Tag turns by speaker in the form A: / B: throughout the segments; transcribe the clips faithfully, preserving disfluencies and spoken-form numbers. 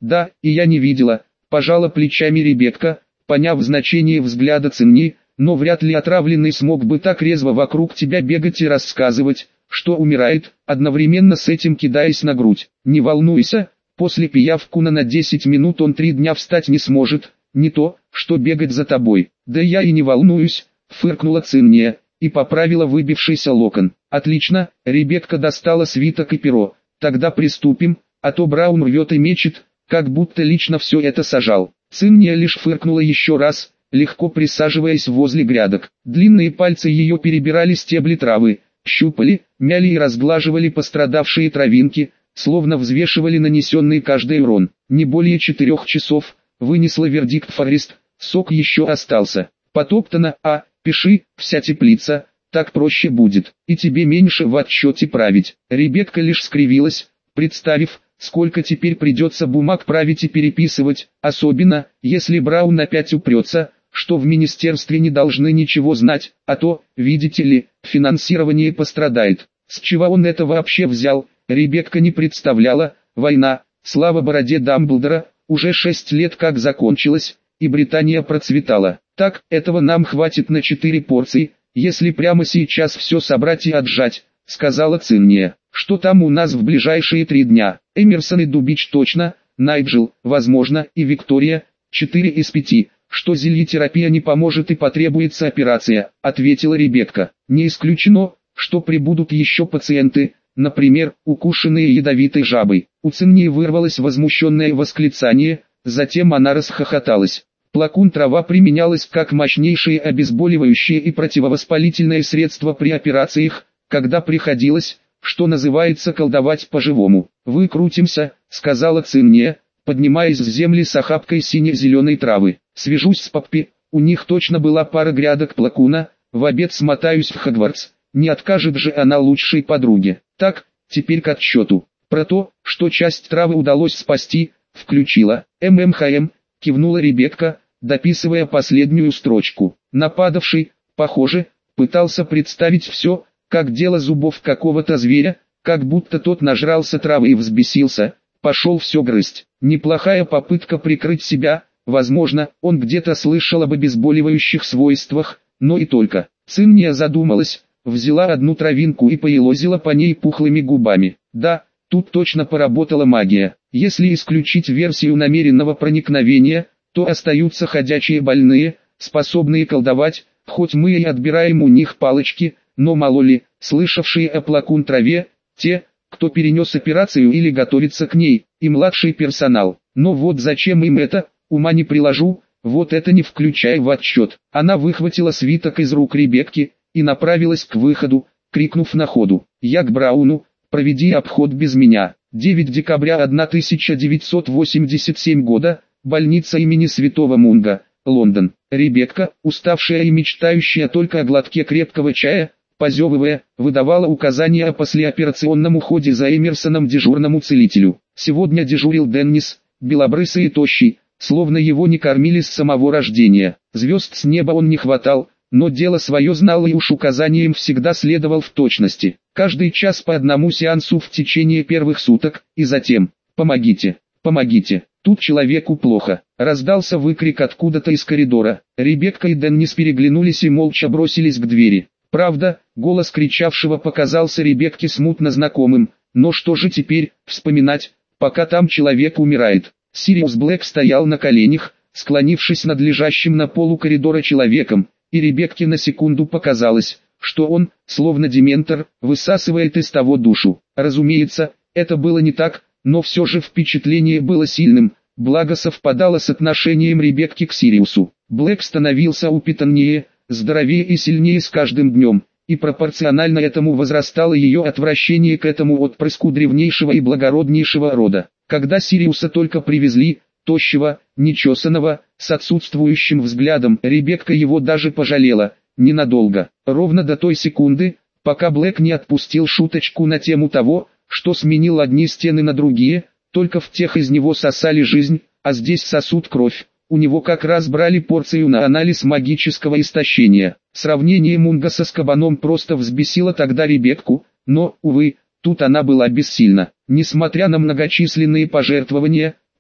A: Да, и я не видела, пожала плечами Ребекка, поняв значение взгляда Цинни, но вряд ли отравленный смог бы так резво вокруг тебя бегать и рассказывать, что умирает, одновременно с этим кидаясь на грудь. Не волнуйся, после пиявкуна на десять минут он три дня встать не сможет, не то, что бегать за тобой. Да я и не волнуюсь, фыркнула Цинния, и поправила выбившийся локон. Отлично, Ребекка достала свиток и перо. Тогда приступим, а то Браун рвет и мечет, как будто лично все это сажал. Цинния лишь фыркнула еще раз, легко присаживаясь возле грядок. Длинные пальцы ее перебирали стебли травы, щупали, мяли и разглаживали пострадавшие травинки, словно взвешивали нанесенный каждый урон. Не более четырех часов, вынесла вердикт Форест, сок еще остался. Потоптано, а, пиши, вся теплица, так проще будет, и тебе меньше в отчете править. Ребекка лишь скривилась, представив, сколько теперь придется бумаг править и переписывать, особенно, если Браун опять упрется, что в министерстве не должны ничего знать, а то, видите ли, финансирование пострадает. С чего он это вообще взял, Ребекка не представляла. Война, слава бороде Дамблдора, уже шесть лет как закончилась, и Британия процветала. Так, этого нам хватит на четыре порции, если прямо сейчас все собрать и отжать, сказала Цинния. Что там у нас в ближайшие три дня? Эмерсон и Дубич точно, Найджел, возможно, и Виктория, четыре из пяти. Что зельетерапия не поможет и потребуется операция, ответила Ребекка. Не исключено, что прибудут еще пациенты, например, укушенные ядовитой жабой. У Циннии вырвалось возмущенное восклицание, затем она расхохоталась. Плакун трава применялась как мощнейшее обезболивающее и противовоспалительное средство при операциях, когда приходилось, что называется, колдовать по-живому. «Выкрутимся», — сказала Цинния, поднимаясь с земли с охапкой сине-зеленой травы. «Свяжусь с Паппи, у них точно была пара грядок плакуна, в обед смотаюсь в Хогвартс, не откажет же она лучшей подруге». Так, теперь к отсчету. Про то, что часть травы удалось спасти, включила. «ММХМ», кивнула Ребекка, дописывая последнюю строчку. Нападавший, похоже, пытался представить все, как дело зубов какого-то зверя, как будто тот нажрался травы и взбесился, пошел все грызть. Неплохая попытка прикрыть себя, возможно, он где-то слышал об обезболивающих свойствах, но и только. Цинния задумалась, взяла одну травинку и поелозила по ней пухлыми губами. Да, тут точно поработала магия. Если исключить версию намеренного проникновения, то остаются ходячие больные, способные колдовать, хоть мы и отбираем у них палочки, но мало ли, слышавшие о плакун траве, те, кто перенес операцию или готовится к ней, и младший персонал. Но вот зачем им это, ума не приложу, вот это не включая в отчет. Она выхватила свиток из рук Ребекки и направилась к выходу, крикнув на ходу: «Я к Брауну, проведи обход без меня». девятого декабря тысяча девятьсот восемьдесят седьмого года, больница имени Святого Мунга, Лондон. Ребекка, уставшая и мечтающая только о глотке крепкого чая, позевывая, выдавала указания о послеоперационном уходе за Эмерсоном дежурному целителю. Сегодня дежурил Деннис, белобрысый и тощий, словно его не кормили с самого рождения. Звезд с неба он не хватал, но дело свое знал и уж указаниям всегда следовал в точности. Каждый час по одному сеансу в течение первых суток, и затем «Помогите! Помогите! Тут человеку плохо!» Раздался выкрик откуда-то из коридора. Ребекка и Деннис переглянулись и молча бросились к двери. Правда, голос кричавшего показался Ребекке смутно знакомым, но что же теперь вспоминать, пока там человек умирает? Сириус Блэк стоял на коленях, склонившись над лежащим на полу коридора человеком, и Ребекке на секунду показалось, что он, словно дементор, высасывает из того душу. Разумеется, это было не так, но все же впечатление было сильным, благо совпадало с отношением Ребекки к Сириусу. Блэк становился упитаннее, здоровее и сильнее с каждым днем, и пропорционально этому возрастало ее отвращение к этому отпрыску древнейшего и благороднейшего рода. Когда Сириуса только привезли, тощего, нечесанного, с отсутствующим взглядом, Ребекка его даже пожалела, ненадолго, ровно до той секунды, пока Блэк не отпустил шуточку на тему того, что сменил одни стены на другие, только в тех из него сосали жизнь, а здесь сосут кровь. У него как раз брали порцию на анализ магического истощения. Сравнение Мунга со Скабаном просто взбесило тогда Ребекку, но, увы, тут она была бессильна. Несмотря на многочисленные пожертвования,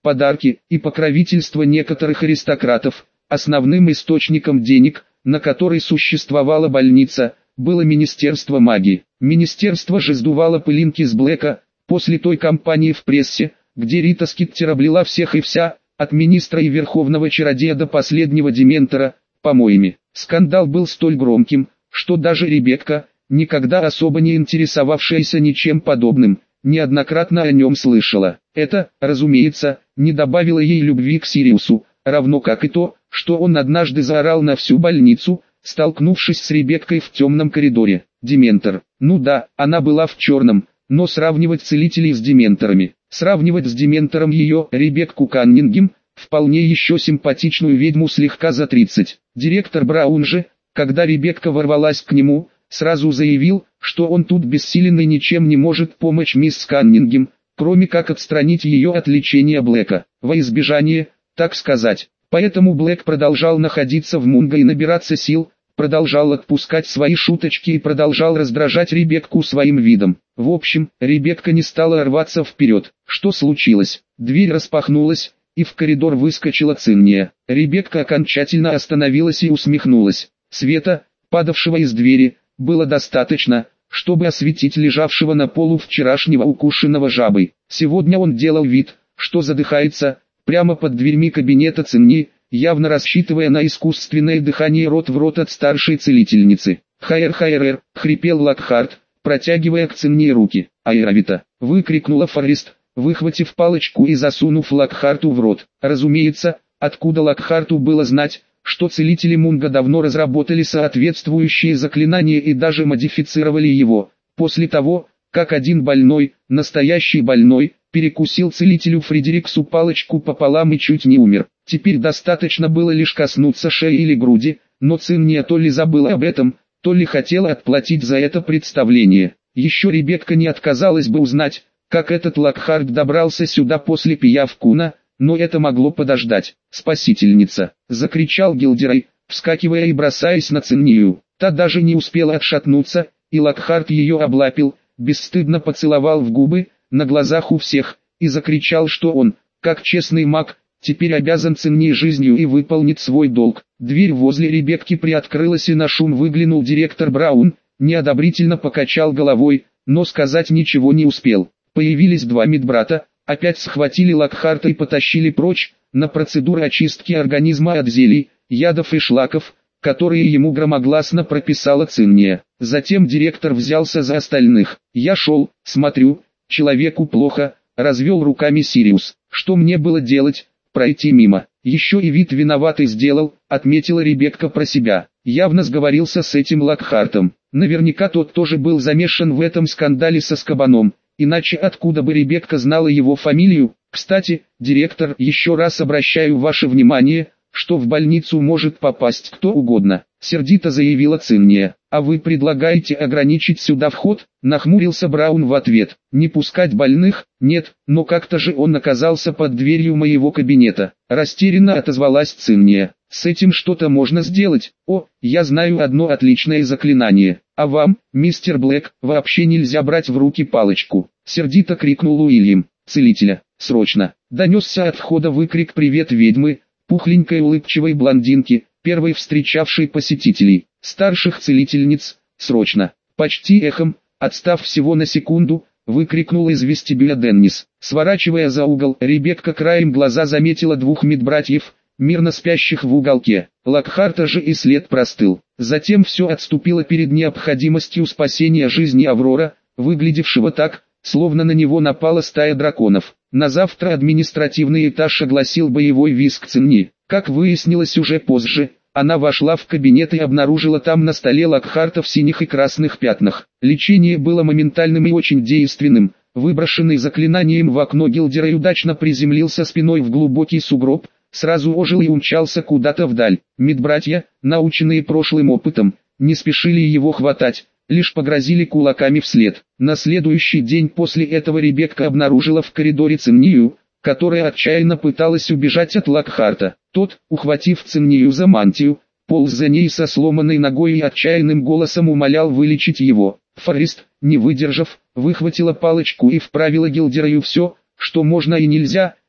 A: подарки и покровительство некоторых аристократов. Основным источником денег, на который существовала больница, было Министерство магии. Министерство же сдувало пылинки с Блэка, после той кампании в прессе, где Рита Скиттер облила всех и вся, от министра и верховного чародея до последнего дементора, помоями. Скандал был столь громким, что даже Ребекка, никогда особо не интересовавшаяся ничем подобным, неоднократно о нем слышала. Это, разумеется, не добавило ей любви к Сириусу, равно как и то, что он однажды заорал на всю больницу, столкнувшись с Ребеккой в темном коридоре. Дементор. Ну да, она была в черном, но сравнивать целителей с дементорами, сравнивать с дементором ее, Ребекку Каннингем, вполне еще симпатичную ведьму слегка за тридцать. Директор Браун же, когда Ребекка ворвалась к нему, сразу заявил, что он тут бессилен и ничем не может помочь мисс Каннингем, кроме как отстранить ее от лечения Блэка, во избежание, так сказать. Поэтому Блэк продолжал находиться в Мунго и набираться сил, продолжал отпускать свои шуточки и продолжал раздражать Ребекку своим видом. В общем, Ребекка не стала рваться вперед. Что случилось? Дверь распахнулась, и в коридор выскочила Цинния. Ребекка окончательно остановилась и усмехнулась. Света, падавшего из двери, было достаточно, чтобы осветить лежавшего на полу вчерашнего укушенного жабой. Сегодня он делал вид, что задыхается, прямо под дверьми кабинета Цинни, явно рассчитывая на искусственное дыхание рот в рот от старшей целительницы. «Хайр-хайр-эр», — хрипел Локхарт, протягивая к Цинни руки. «Айравита», — выкрикнула Форест, выхватив палочку и засунув Локхарту в рот. Разумеется, откуда Локхарту было знать, что целители Мунго давно разработали соответствующие заклинания и даже модифицировали его, после того, как один больной, настоящий больной, перекусил целителю Фредериксу палочку пополам и чуть не умер. Теперь достаточно было лишь коснуться шеи или груди, но Цинния то ли забыла об этом, то ли хотела отплатить за это представление. Еще Ребекка не отказалась бы узнать, как этот Локхарт добрался сюда после Пиявкуна, но это могло подождать. «Спасительница!» — закричал Гилдерой, вскакивая и бросаясь на Циннию. Та даже не успела отшатнуться, и Локхарт ее облапил, бесстыдно поцеловал в губы, на глазах у всех, и закричал, что он, как честный маг, теперь обязан Циннии жизнью и выполнит свой долг. Дверь возле Ребекки приоткрылась и на шум выглянул директор Браун, неодобрительно покачал головой, но сказать ничего не успел. Появились два медбрата, опять схватили Локхарта и потащили прочь, на процедуры очистки организма от зелий, ядов и шлаков, которые ему громогласно прописала Цинния. Затем директор взялся за остальных. «Я шел, смотрю, человеку плохо», — развел руками Сириус. «Что мне было делать? Пройти мимо?» «Еще и вид виноватый сделал», — отметила Ребекка про себя. Явно сговорился с этим Локхартом. Наверняка тот тоже был замешан в этом скандале со Скабаном. Иначе откуда бы Ребекка знала его фамилию? Кстати, директор, еще раз обращаю ваше внимание, что в больницу может попасть кто угодно, сердито заявила Цинния. А вы предлагаете ограничить сюда вход? Нахмурился Браун в ответ. Не пускать больных? Нет, но как-то же он оказался под дверью моего кабинета. Растерянно отозвалась Цинния. С этим что-то можно сделать. О, я знаю одно отличное заклинание. А вам, мистер Блэк, вообще нельзя брать в руки палочку. Сердито крикнул Уильям. Целителя, срочно. Донесся от входа выкрик «Привет, ведьмы!» пухленькой улыбчивой блондинки, первой встречавшей посетителей. Старших целительниц, срочно. Почти эхом, отстав всего на секунду, выкрикнул из вестибюля Деннис. Сворачивая за угол, Ребекка краем глаза заметила двух медбратьев, мирно спящих в уголке. Локхарта же и след простыл. Затем все отступило перед необходимостью спасения жизни Аврора, выглядевшего так, словно на него напала стая драконов. На завтра административный этаж огласил боевой визг Цинни. Как выяснилось уже позже, она вошла в кабинет и обнаружила там на столе Локхарта в синих и красных пятнах. Лечение было моментальным и очень действенным. Выброшенный заклинанием в окно Гилдерой удачно приземлился спиной в глубокий сугроб, сразу ожил и умчался куда-то вдаль. Медбратья, наученные прошлым опытом, не спешили его хватать, лишь погрозили кулаками вслед. На следующий день после этого Ребекка обнаружила в коридоре Циннию, которая отчаянно пыталась убежать от Локхарта. Тот, ухватив Циннию за мантию, полз за ней со сломанной ногой и отчаянным голосом умолял вылечить его. Форест, не выдержав, выхватила палочку и вправила Гилдерою все, что можно и нельзя,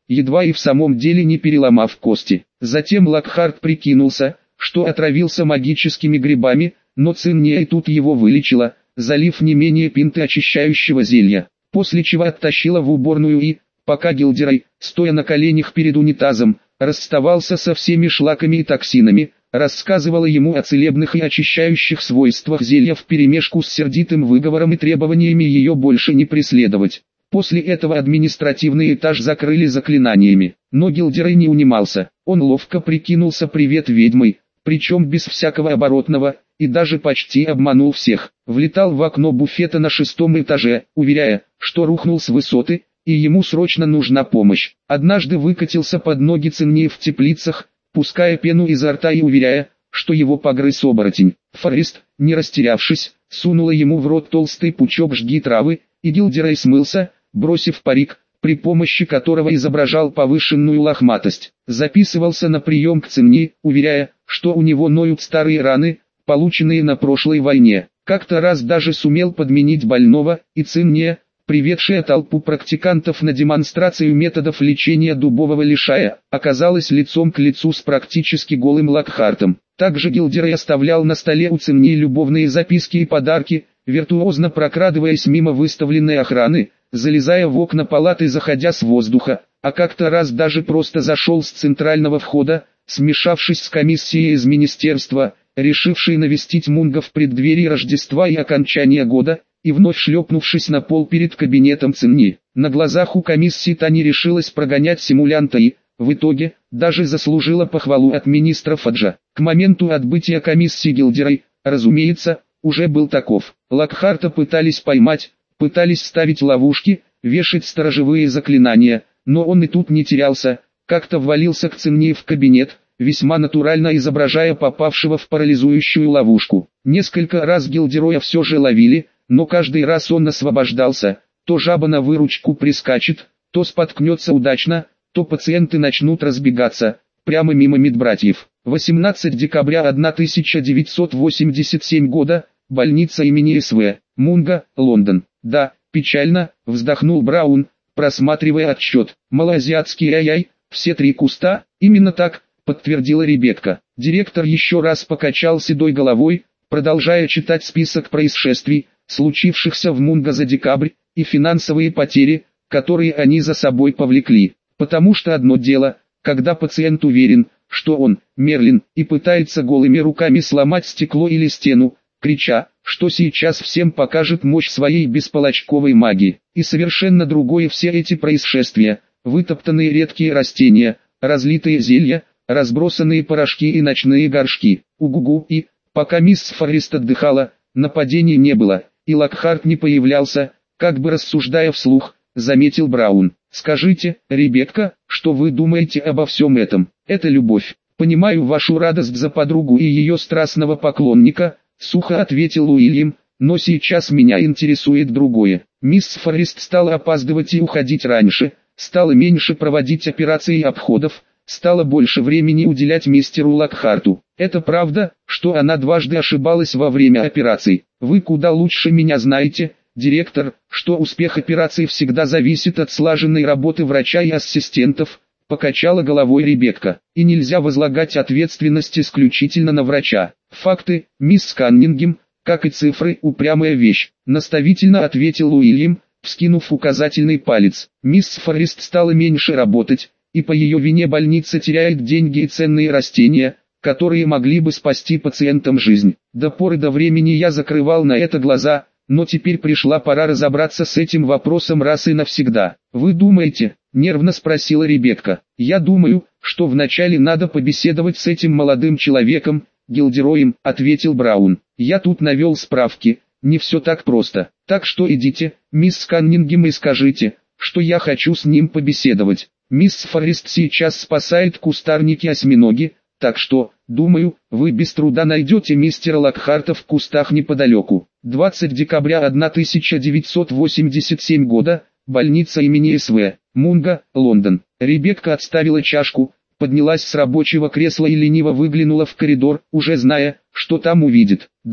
A: едва и в самом деле не переломав кости. Затем Локхарт прикинулся, что отравился магическими грибами, но Цинния и тут его вылечила, залив не менее пинты очищающего зелья, после чего оттащила в уборную и, пока Гилдерой, стоя на коленях перед унитазом, расставался со всеми шлаками и токсинами, рассказывала ему о целебных и очищающих свойствах зелья вперемешку с сердитым выговором и требованиями ее больше не преследовать. После этого административный этаж закрыли заклинаниями, но Гилдерой не унимался, он ловко прикинулся «привет ведьмой», причем без всякого оборотного, и даже почти обманул всех. Влетал в окно буфета на шестом этаже, уверяя, что рухнул с высоты, и ему срочно нужна помощь. Однажды выкатился под ноги Циннии в теплицах, пуская пену изо рта и уверяя, что его погрыз оборотень. Форест, не растерявшись, сунула ему в рот толстый пучок жги травы, и Гилдерой смылся, бросив парик, при помощи которого изображал повышенную лохматость. Записывался на прием к Циннии, уверяя, что у него ноют старые раны, полученные на прошлой войне. Как-то раз даже сумел подменить больного, и Цинния, приведшая толпу практикантов на демонстрацию методов лечения дубового лишая, оказалась лицом к лицу с практически голым Локхартом. Также Гилдерой оставлял на столе у Циннии любовные записки и подарки, виртуозно прокрадываясь мимо выставленной охраны, залезая в окна палаты, заходя с воздуха, а как-то раз даже просто зашел с центрального входа, смешавшись с комиссией из министерства, решившей навестить Мунга в преддверии Рождества и окончания года, и вновь шлепнувшись на пол перед кабинетом Цинни. На глазах у комиссии та не решилась прогонять симулянта и, в итоге, даже заслужила похвалу от министра Фаджа. К моменту отбытия комиссии Гилдерой, разумеется, уже был таков. Локхарта пытались поймать, пытались ставить ловушки, вешать сторожевые заклинания, но он и тут не терялся, как-то ввалился к Цинни в кабинет, весьма натурально изображая попавшего в парализующую ловушку. Несколько раз Гилдероя все же ловили, но каждый раз он освобождался, то жаба на выручку прискачет, то споткнется удачно, то пациенты начнут разбегаться, прямо мимо медбратьев. восемнадцатого декабря тысяча девятьсот восемьдесят седьмого года, больница имени С В, Мунга, Лондон. Да, печально, вздохнул Браун, просматривая отчет. Малоазиатский ай-яй, все три куста, именно так, подтвердила Ребекка. Директор еще раз покачал седой головой, продолжая читать список происшествий, случившихся в Мунга за декабрь, и финансовые потери, которые они за собой повлекли. Потому что одно дело, когда пациент уверен, что он, Мерлин, и пытается голыми руками сломать стекло или стену, крича, что сейчас всем покажет мощь своей бесполочковой магии. И совершенно другое все эти происшествия, вытоптанные редкие растения, разлитые зелья, разбросанные порошки и ночные горшки. Угу-гу, и, пока мисс Форест отдыхала, нападений не было, и Локхарт не появлялся, как бы рассуждая вслух, заметил Браун. «Скажите, Ребекка, что вы думаете обо всем этом? Это любовь. Понимаю вашу радость за подругу и ее страстного поклонника», сухо ответил Уильям, «но сейчас меня интересует другое. Мисс Форест стала опаздывать и уходить раньше, стала меньше проводить операции и обходов, стала больше времени уделять мистеру Локхарту. Это правда, что она дважды ошибалась во время операций? Вы куда лучше меня знаете, директор, что успех операции всегда зависит от слаженной работы врача и ассистентов», покачала головой Ребекка. «И нельзя возлагать ответственность исключительно на врача. Факты, мисс Каннингем, как и цифры, упрямая вещь», наставительно ответил Уильям, вскинув указательный палец. «Мисс Форест стала меньше работать, и по ее вине больница теряет деньги и ценные растения, которые могли бы спасти пациентам жизнь. До поры до времени я закрывал на это глаза, но теперь пришла пора разобраться с этим вопросом раз и навсегда». «Вы думаете?» — нервно спросила Ребекка. «Я думаю, что вначале надо побеседовать с этим молодым человеком, Гилдероем», — ответил Браун. «Я тут навел справки, не все так просто. Так что идите, мисс Каннингем, и скажите, что я хочу с ним побеседовать. Мисс Форест сейчас спасает кустарники-осьминоги, так что, думаю, вы без труда найдете мистера Локхарта в кустах неподалеку». двадцатого декабря тысяча девятьсот восемьдесят седьмого года, больница имени С В, Мунга, Лондон. Ребекка отставила чашку, поднялась с рабочего кресла и лениво выглянула в коридор, уже зная, что там увидит. Да,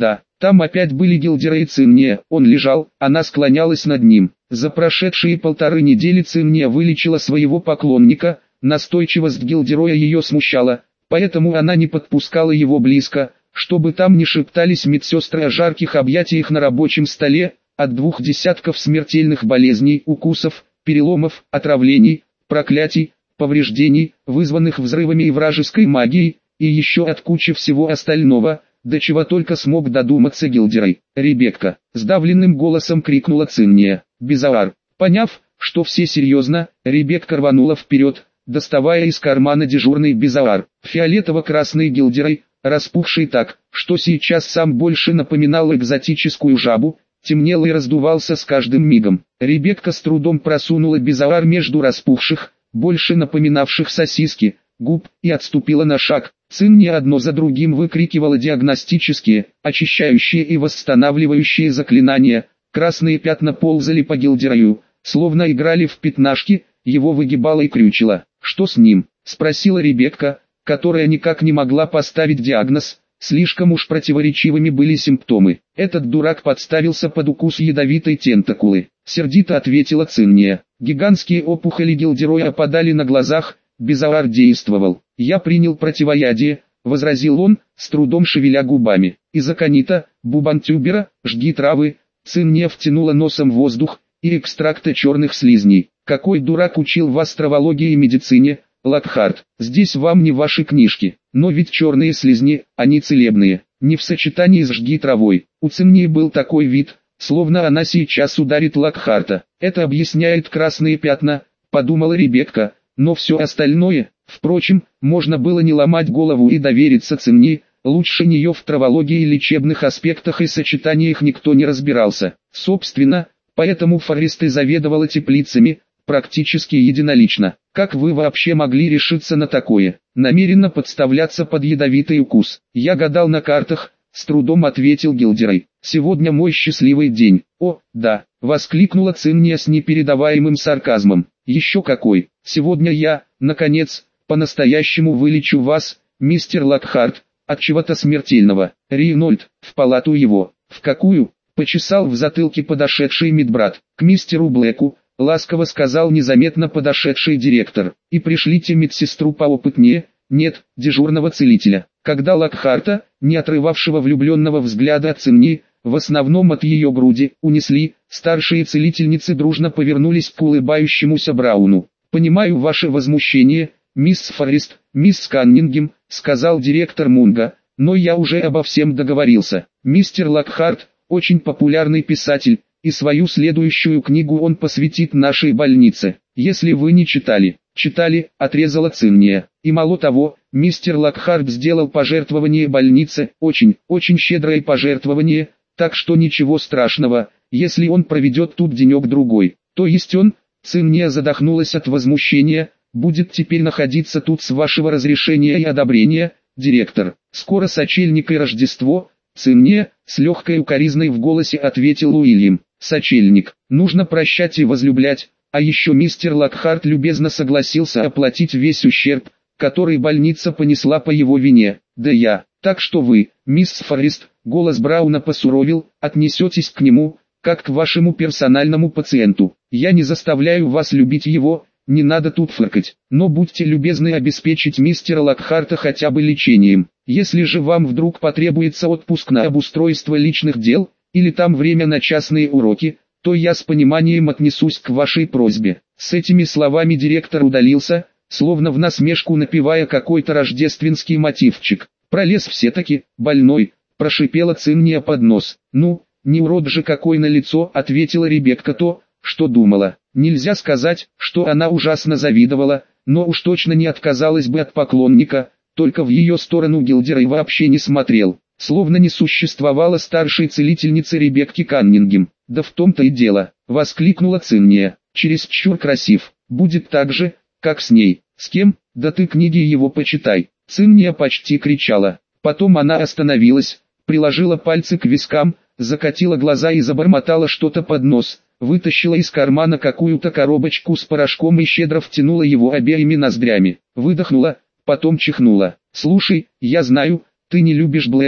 A: Там опять были Гилдера и Цинния, он лежал, она склонялась над ним. За прошедшие полторы недели Цинния вылечила своего поклонника, настойчивость Гилдероя ее смущала, поэтому она не подпускала его близко, чтобы там не шептались медсестры о жарких объятиях на рабочем столе, от двух десятков смертельных болезней, укусов, переломов, отравлений, проклятий, повреждений, вызванных взрывами и вражеской магией, и еще от кучи всего остального, до чего только смог додуматься Гилдерой. «Ребекка!» — сдавленным голосом крикнула Цинния. «Безаар!» Поняв, что все серьезно, Ребекка рванула вперед, доставая из кармана дежурный безаар, фиолетово-красный Гилдерой, распухший так, что сейчас сам больше напоминал экзотическую жабу, темнел и раздувался с каждым мигом. Ребекка с трудом просунула безаар между распухших, больше напоминавших сосиски, губ, и отступила на шаг. Цинния одно за другим выкрикивала диагностические, очищающие и восстанавливающие заклинания. Красные пятна ползали по Гилдерою, словно играли в пятнашки, его выгибало и крючило. «Что с ним?» — спросила Ребекка, которая никак не могла поставить диагноз, слишком уж противоречивыми были симптомы. «Этот дурак подставился под укус ядовитой тентакулы», — сердито ответила Цинния. Гигантские опухоли Гилдероя опадали на глазах, безаар действовал. «Я принял противоядие», — возразил он, с трудом шевеля губами. «Из аконита, бубантюбера, жги травы». Цинния втянула носом воздух, и экстракта черных слизней. «Какой дурак учил вас травологии и медицине, Локхарт? Здесь вам не ваши книжки. Но ведь черные слизни, они целебные, не в сочетании с жги травой». У Циннии был такой вид, словно она сейчас ударит Локхарта. «Это объясняет красные пятна», — подумала Ребекка, но все остальное, впрочем, можно было не ломать голову и довериться Циннии. Лучше нее в травологии и лечебных аспектах и сочетаниях никто не разбирался. Собственно, поэтому Форрест и заведовала теплицами, практически единолично. «Как вы вообще могли решиться на такое? Намеренно подставляться под ядовитый укус?» «Я гадал на картах», — с трудом ответил Гилдерой. «Сегодня мой счастливый день». «О, да», — воскликнула Цинния с непередаваемым сарказмом. «Еще какой! Сегодня я, наконец, по-настоящему вылечу вас, мистер Локхарт, от чего-то смертельного». «Рейнольд, в палату его». «В какую?» — почесал в затылке подошедший медбрат. «К мистеру Блэку», — ласково сказал незаметно подошедший директор. «И пришлите медсестру поопытнее, нет, дежурного целителя». Когда Локхарта, не отрывавшего влюбленного взгляда от Циннии, в основном от ее груди, унесли, старшие целительницы дружно повернулись к улыбающемуся Брауну. «Понимаю ваше возмущение, мисс Форрест, мисс Каннингем», — сказал директор Мунга, — «но я уже обо всем договорился. Мистер Локхарт, очень популярный писатель, и свою следующую книгу он посвятит нашей больнице. Если вы не читали». «Читали», — отрезала Цинния. «И мало того, мистер Локхарт сделал пожертвование больнице, очень, очень щедрое пожертвование, так что ничего страшного, если он проведет тут денек-другой. То есть он», — Цинния задохнулась от возмущения, — «будет теперь находиться тут с вашего разрешения и одобрения, директор. Скоро сочельник и Рождество». «Цинния», — с легкой укоризной в голосе ответил Уильям. «Сочельник, нужно прощать и возлюблять». А еще мистер Локхарт любезно согласился оплатить весь ущерб, который больница понесла по его вине. Да я, так что вы, мисс Форрест, голос Брауна посуровил, отнесетесь к нему, как к вашему персональному пациенту. Я не заставляю вас любить его, не надо тут фыркать, но будьте любезны обеспечить мистера Локхарта хотя бы лечением. Если же вам вдруг потребуется отпуск на обустройство личных дел, или там время на частные уроки, то я с пониманием отнесусь к вашей просьбе». С этими словами директор удалился, словно в насмешку напевая какой-то рождественский мотивчик. «Пролез все-таки, больной», — прошипела Цинния под нос. «Ну, не урод же какой на лицо», — ответила Ребекка то, что думала. Нельзя сказать, что она ужасно завидовала, но уж точно не отказалась бы от поклонника, только в ее сторону Гилдерой вообще не смотрел. Словно не существовало старшей целительницы Ребекки Каннингем. «Да в том-то и дело», — воскликнула Цинния. «Чересчур красив. Будет так же, как с ней». «С кем? Да ты книги его почитай». Цинния почти кричала. Потом она остановилась, приложила пальцы к вискам, закатила глаза и забормотала что-то под нос, вытащила из кармана какую-то коробочку с порошком и щедро втянула его обеими ноздрями. Выдохнула, потом чихнула. «Слушай, я знаю, ты не любишь Блэка,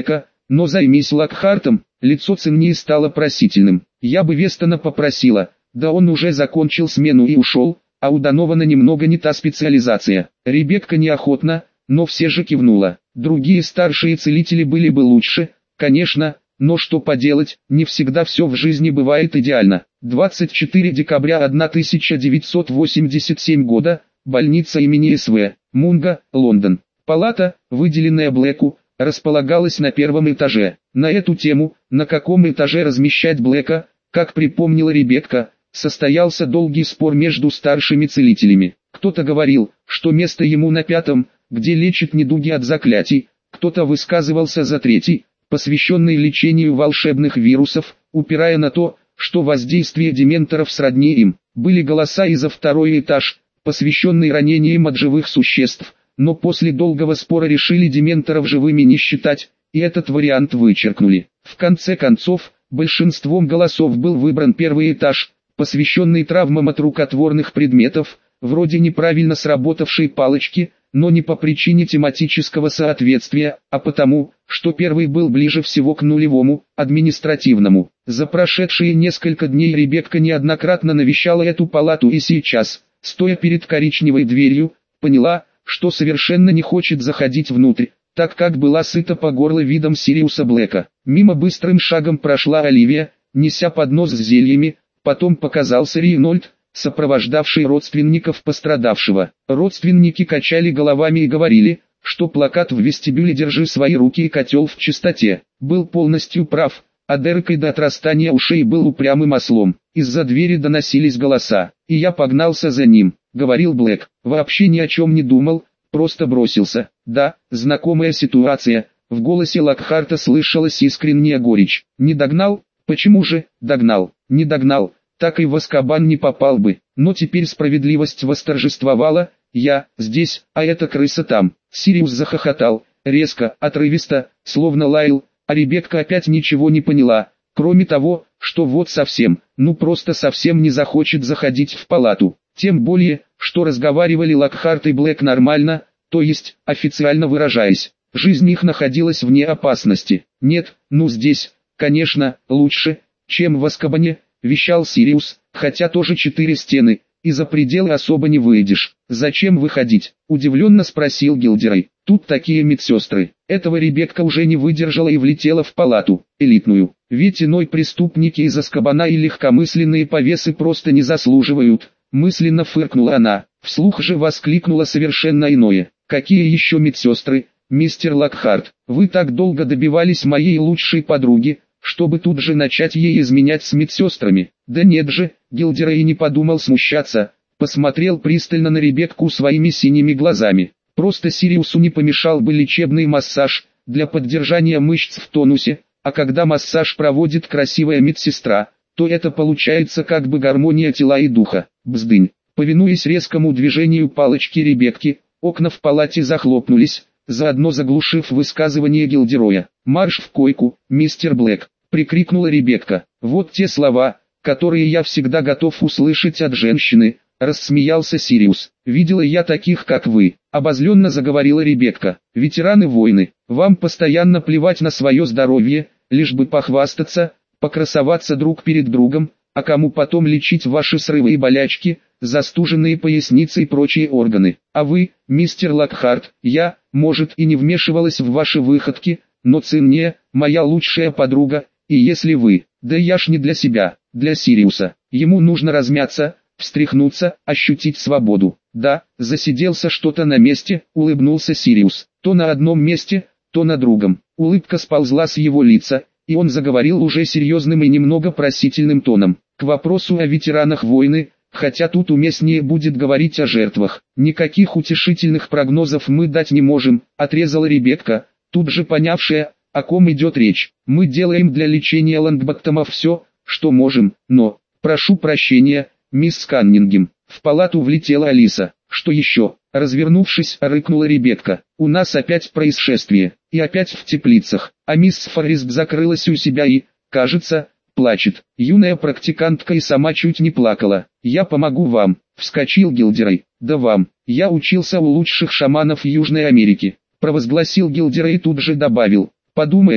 A: но займись Локхартом. Лицо Цинни стало просительным. Я бы Вестона попросила, да он уже закончил смену и ушел, а у Донована немного не та специализация. Ребекка неохотно, но все же кивнула. Другие старшие целители были бы лучше, конечно, но что поделать, не всегда все в жизни бывает идеально. двадцать четвёртого декабря тысяча девятьсот восемьдесят седьмого года, больница имени С В Мунга, Лондон. Палата, выделенная Блэку, располагалась на первом этаже. На эту тему, на каком этаже размещать Блэка, как припомнила Ребекка, состоялся долгий спор между старшими целителями. Кто-то говорил, что место ему на пятом, где лечат недуги от заклятий, кто-то высказывался за третий, посвященный лечению волшебных вирусов, упирая на то, что воздействие дементоров сродни им. Были голоса и за второй этаж, посвященный ранениям от живых существ, но после долгого спора решили дементоров живыми не считать, и этот вариант вычеркнули. В конце концов, большинством голосов был выбран первый этаж, посвященный травмам от рукотворных предметов, вроде неправильно сработавшей палочки, но не по причине тематического соответствия, а потому, что первый был ближе всего к нулевому, административному. За прошедшие несколько дней Ребекка неоднократно навещала эту палату и сейчас, стоя перед коричневой дверью, поняла, что совершенно не хочет заходить внутрь, так как была сыта по горло видом Сириуса Блэка. Мимо быстрым шагом прошла Оливия, неся поднос с зельями, потом показался Рейнольд, сопровождавший родственников пострадавшего. Родственники качали головами и говорили, что плакат в вестибюле «Держи свои руки и котел в чистоте» был полностью прав, а Дерек до отрастания ушей был упрямым ослом. Из-за двери доносились голоса, и я погнался за ним, говорил Блэк. Вообще ни о чем не думал, просто бросился. Да, знакомая ситуация, в голосе Локхарта слышалась искренняя горечь. Не догнал? Почему же, догнал, не догнал, так и в Азкабан не попал бы. Но теперь справедливость восторжествовала, я здесь, а эта крыса там. Сириус захохотал, резко, отрывисто, словно лаял, а Ребекка опять ничего не поняла, кроме того, что вот совсем, ну просто совсем не захочет заходить в палату. Тем более, что разговаривали Локхарт и Блэк нормально, то есть, официально выражаясь, жизнь их находилась вне опасности. Нет, ну здесь, конечно, лучше, чем в Азкабане, вещал Сириус, хотя тоже четыре стены, и за пределы особо не выйдешь. Зачем выходить? Удивленно спросил Гилдерой. Тут такие медсестры. Этого Ребекка уже не выдержала и влетела в палату, элитную. Ведь иной преступники из Азкабана и легкомысленные повесы просто не заслуживают. Мысленно фыркнула она, вслух же воскликнула совершенно иное. Какие еще медсестры, мистер Локхарт? Вы так долго добивались моей лучшей подруги, чтобы тут же начать ей изменять с медсестрами. Да нет же, Гилдерой и не подумал смущаться, посмотрел пристально на Ребекку своими синими глазами. Просто Сириусу не помешал бы лечебный массаж, для поддержания мышц в тонусе, а когда массаж проводит красивая медсестра, то это получается как бы гармония тела и духа. Бздынь. Повинуясь резкому движению палочки Ребекки, окна в палате захлопнулись, заодно заглушив высказывание Гилдероя. «Марш в койку, мистер Блэк!» — прикрикнула Ребекка. «Вот те слова, которые я всегда готов услышать от женщины», — рассмеялся Сириус. «Видела я таких, как вы», — обозленно заговорила Ребекка. «Ветераны войны, вам постоянно плевать на свое здоровье, лишь бы похвастаться, покрасоваться друг перед другом, а кому потом лечить ваши срывы и болячки, застуженные поясницы и прочие органы. А вы, мистер Локхарт, я, может, и не вмешивалась в ваши выходки, но Цинния, моя лучшая подруга, и если вы, да я ж не для себя, для Сириуса, ему нужно размяться, встряхнуться, ощутить свободу. Да, засиделся что-то на месте, улыбнулся Сириус, то на одном месте, то на другом. Улыбка сползла с его лица, и он заговорил уже серьезным и немного просительным тоном. К вопросу о ветеранах войны, хотя тут уместнее будет говорить о жертвах. Никаких утешительных прогнозов мы дать не можем, отрезала Ребекка, тут же понявшая, о ком идет речь. Мы делаем для лечения Лонгботтома все, что можем, но, прошу прощения, мисс Каннингем. В палату влетела Алиса. Что еще? Развернувшись, рыкнула Ребекка. У нас опять происшествие, и опять в теплицах. А мисс Форрест закрылась у себя и, кажется, плачет. Юная практикантка и сама чуть не плакала. «Я помогу вам», — вскочил Гилдерой. «Да вам, я учился у лучших шаманов Южной Америки», — провозгласил Гилдерой и тут же добавил. «Подумаешь,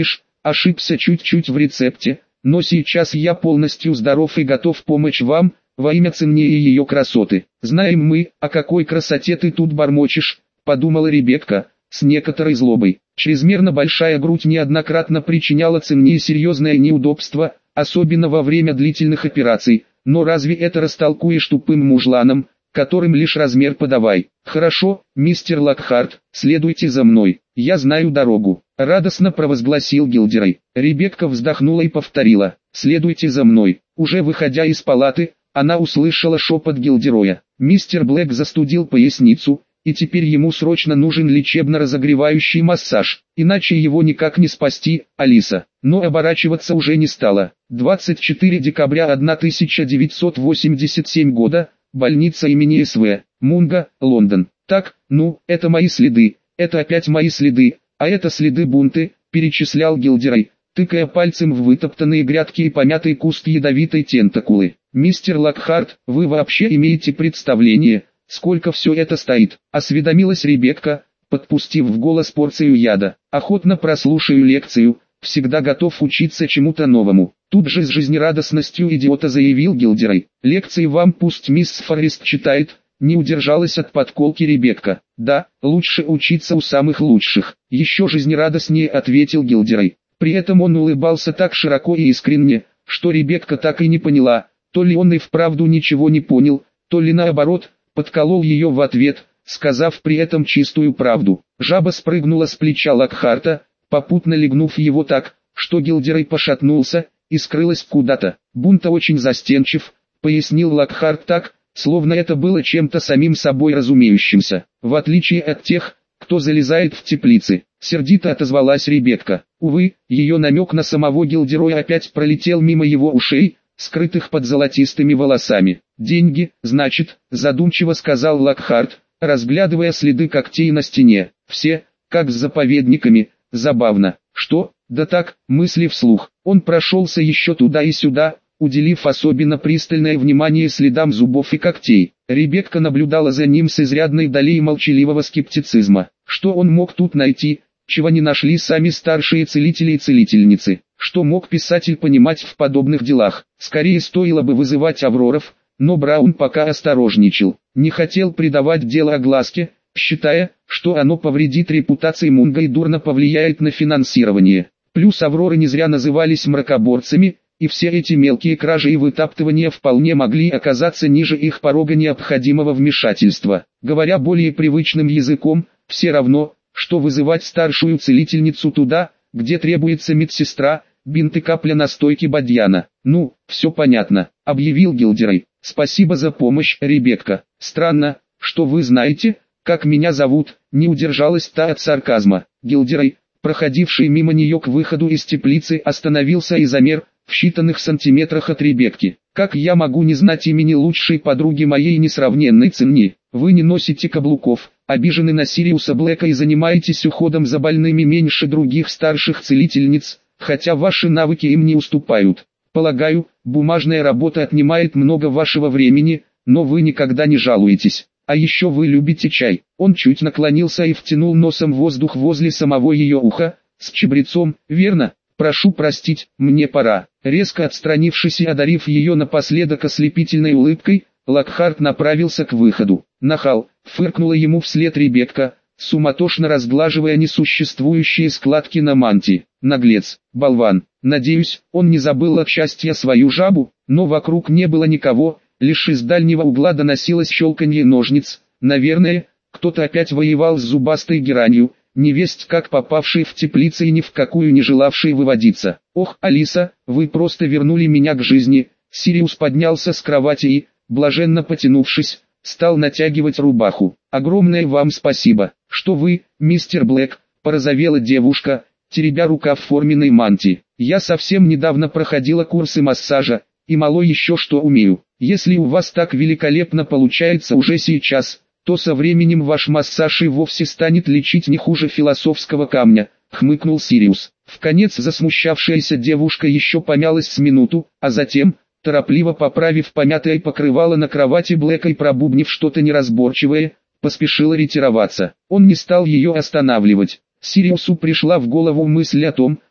A: ошибся чуть-чуть в рецепте, но сейчас я полностью здоров и готов помочь вам, во имя цене и ее красоты. Знаем мы, о какой красоте ты тут бормочешь, подумала Ребекка, с некоторой злобой. Чрезмерно большая грудь неоднократно причиняла цене серьезное неудобство, особенно во время длительных операций, но разве это растолкуешь тупым мужланам, которым лишь размер подавай? Хорошо, мистер Локхарт, следуйте за мной, я знаю дорогу, радостно провозгласил Гилдерой. Ребекка вздохнула и повторила, следуйте за мной. Уже выходя из палаты, она услышала шепот Гилдероя. Мистер Блэк застудил поясницу, и теперь ему срочно нужен лечебно-разогревающий массаж, иначе его никак не спасти, Алиса. Но оборачиваться уже не стала. двадцать четвёртого декабря тысяча девятьсот восемьдесят седьмого года, больница имени С В Мунга, Лондон. Так, ну, это мои следы, это опять мои следы, а это следы бунты, перечислял Гилдерой, тыкая пальцем в вытоптанные грядки и помятый куст ядовитой тентакулы. Мистер Локхарт, вы вообще имеете представление, сколько все это стоит? Осведомилась Ребекка, подпустив в голос порцию яда. Охотно прослушаю лекцию, всегда готов учиться чему-то новому. Тут же с жизнерадостностью идиота заявил Гилдерой. Лекции вам пусть мисс Форест читает, не удержалась от подколки Ребекка. Да, лучше учиться у самых лучших. Еще жизнерадостнее ответил Гилдерой. При этом он улыбался так широко и искренне, что Ребекка так и не поняла, то ли он и вправду ничего не понял, то ли наоборот, подколол ее в ответ, сказав при этом чистую правду. Жаба спрыгнула с плеча Локхарта, попутно легнув его так, что Гилдерой пошатнулся, и скрылась куда-то. Бунта очень застенчив, пояснил Локхарт так, словно это было чем-то самим собой разумеющимся. В отличие от тех, кто залезает в теплицы, сердито отозвалась Ребекка. Увы, ее намек на самого Гилдероя опять пролетел мимо его ушей, скрытых под золотистыми волосами. «Деньги, значит», задумчиво сказал Локхарт, разглядывая следы когтей на стене. «Все, как с заповедниками, забавно». «Что? Да так», мысли вслух. Он прошелся еще туда и сюда, уделив особенно пристальное внимание следам зубов и когтей. Ребекка наблюдала за ним с изрядной долей молчаливого скептицизма. Что он мог тут найти, чего не нашли сами старшие целители и целительницы? Что мог писатель понимать в подобных делах? Скорее стоило бы вызывать Авроров, но Браун пока осторожничал. Не хотел придавать дело огласке, считая, что оно повредит репутации Мунга и дурно повлияет на финансирование. Плюс Авроры не зря назывались мракоборцами, и все эти мелкие кражи и вытаптывания вполне могли оказаться ниже их порога необходимого вмешательства. Говоря более привычным языком, все равно, что вызывать старшую целительницу туда, где требуется медсестра, бинт и капля настойки бадьяна. «Ну, все понятно», — объявил Гилдерой. «Спасибо за помощь, Ребекка. Странно, что вы знаете, как меня зовут», — не удержалась та от сарказма. Гилдерой, проходивший мимо нее к выходу из теплицы, остановился и замер, в считанных сантиметрах от Ребекки. «Как я могу не знать имени лучшей подруги моей несравненной Ценни? Вы не носите каблуков, обижены на Сириуса Блэка и занимаетесь уходом за больными меньше других старших целительниц, хотя ваши навыки им не уступают. Полагаю, бумажная работа отнимает много вашего времени, но вы никогда не жалуетесь. А еще вы любите чай». Он чуть наклонился и втянул носом воздух возле самого ее уха, с чабрецом. «Верно? Прошу простить, мне пора». Резко отстранившись и одарив ее напоследок ослепительной улыбкой, Локхарт направился к выходу. «Нахал», фыркнула ему вслед Ребекка, суматошно разглаживая несуществующие складки на мантии. «Наглец, болван». Надеюсь, он не забыл от счастья свою жабу, но вокруг не было никого, лишь из дальнего угла доносилось щелканье ножниц. Наверное, кто-то опять воевал с зубастой геранью, невесть как попавший в теплицы и ни в какую не желавший выводиться. «Ох, Алиса, вы просто вернули меня к жизни». Сириус поднялся с кровати и, блаженно потянувшись, стал натягивать рубаху. «Огромное вам спасибо, что вы, мистер Блэк», порозовела девушка, теребя рукав форменной мантии. «Я совсем недавно проходила курсы массажа, и мало еще что умею. Если у вас так великолепно получается уже сейчас, то со временем ваш массаж и вовсе станет лечить не хуже философского камня», — хмыкнул Сириус. Вконец засмущавшаяся девушка еще помялась с минуту, а затем, торопливо поправив помятое покрывало на кровати Блэка и пробубнив что-то неразборчивое, поспешила ретироваться. Он не стал ее останавливать. Сириусу пришла в голову мысль о том,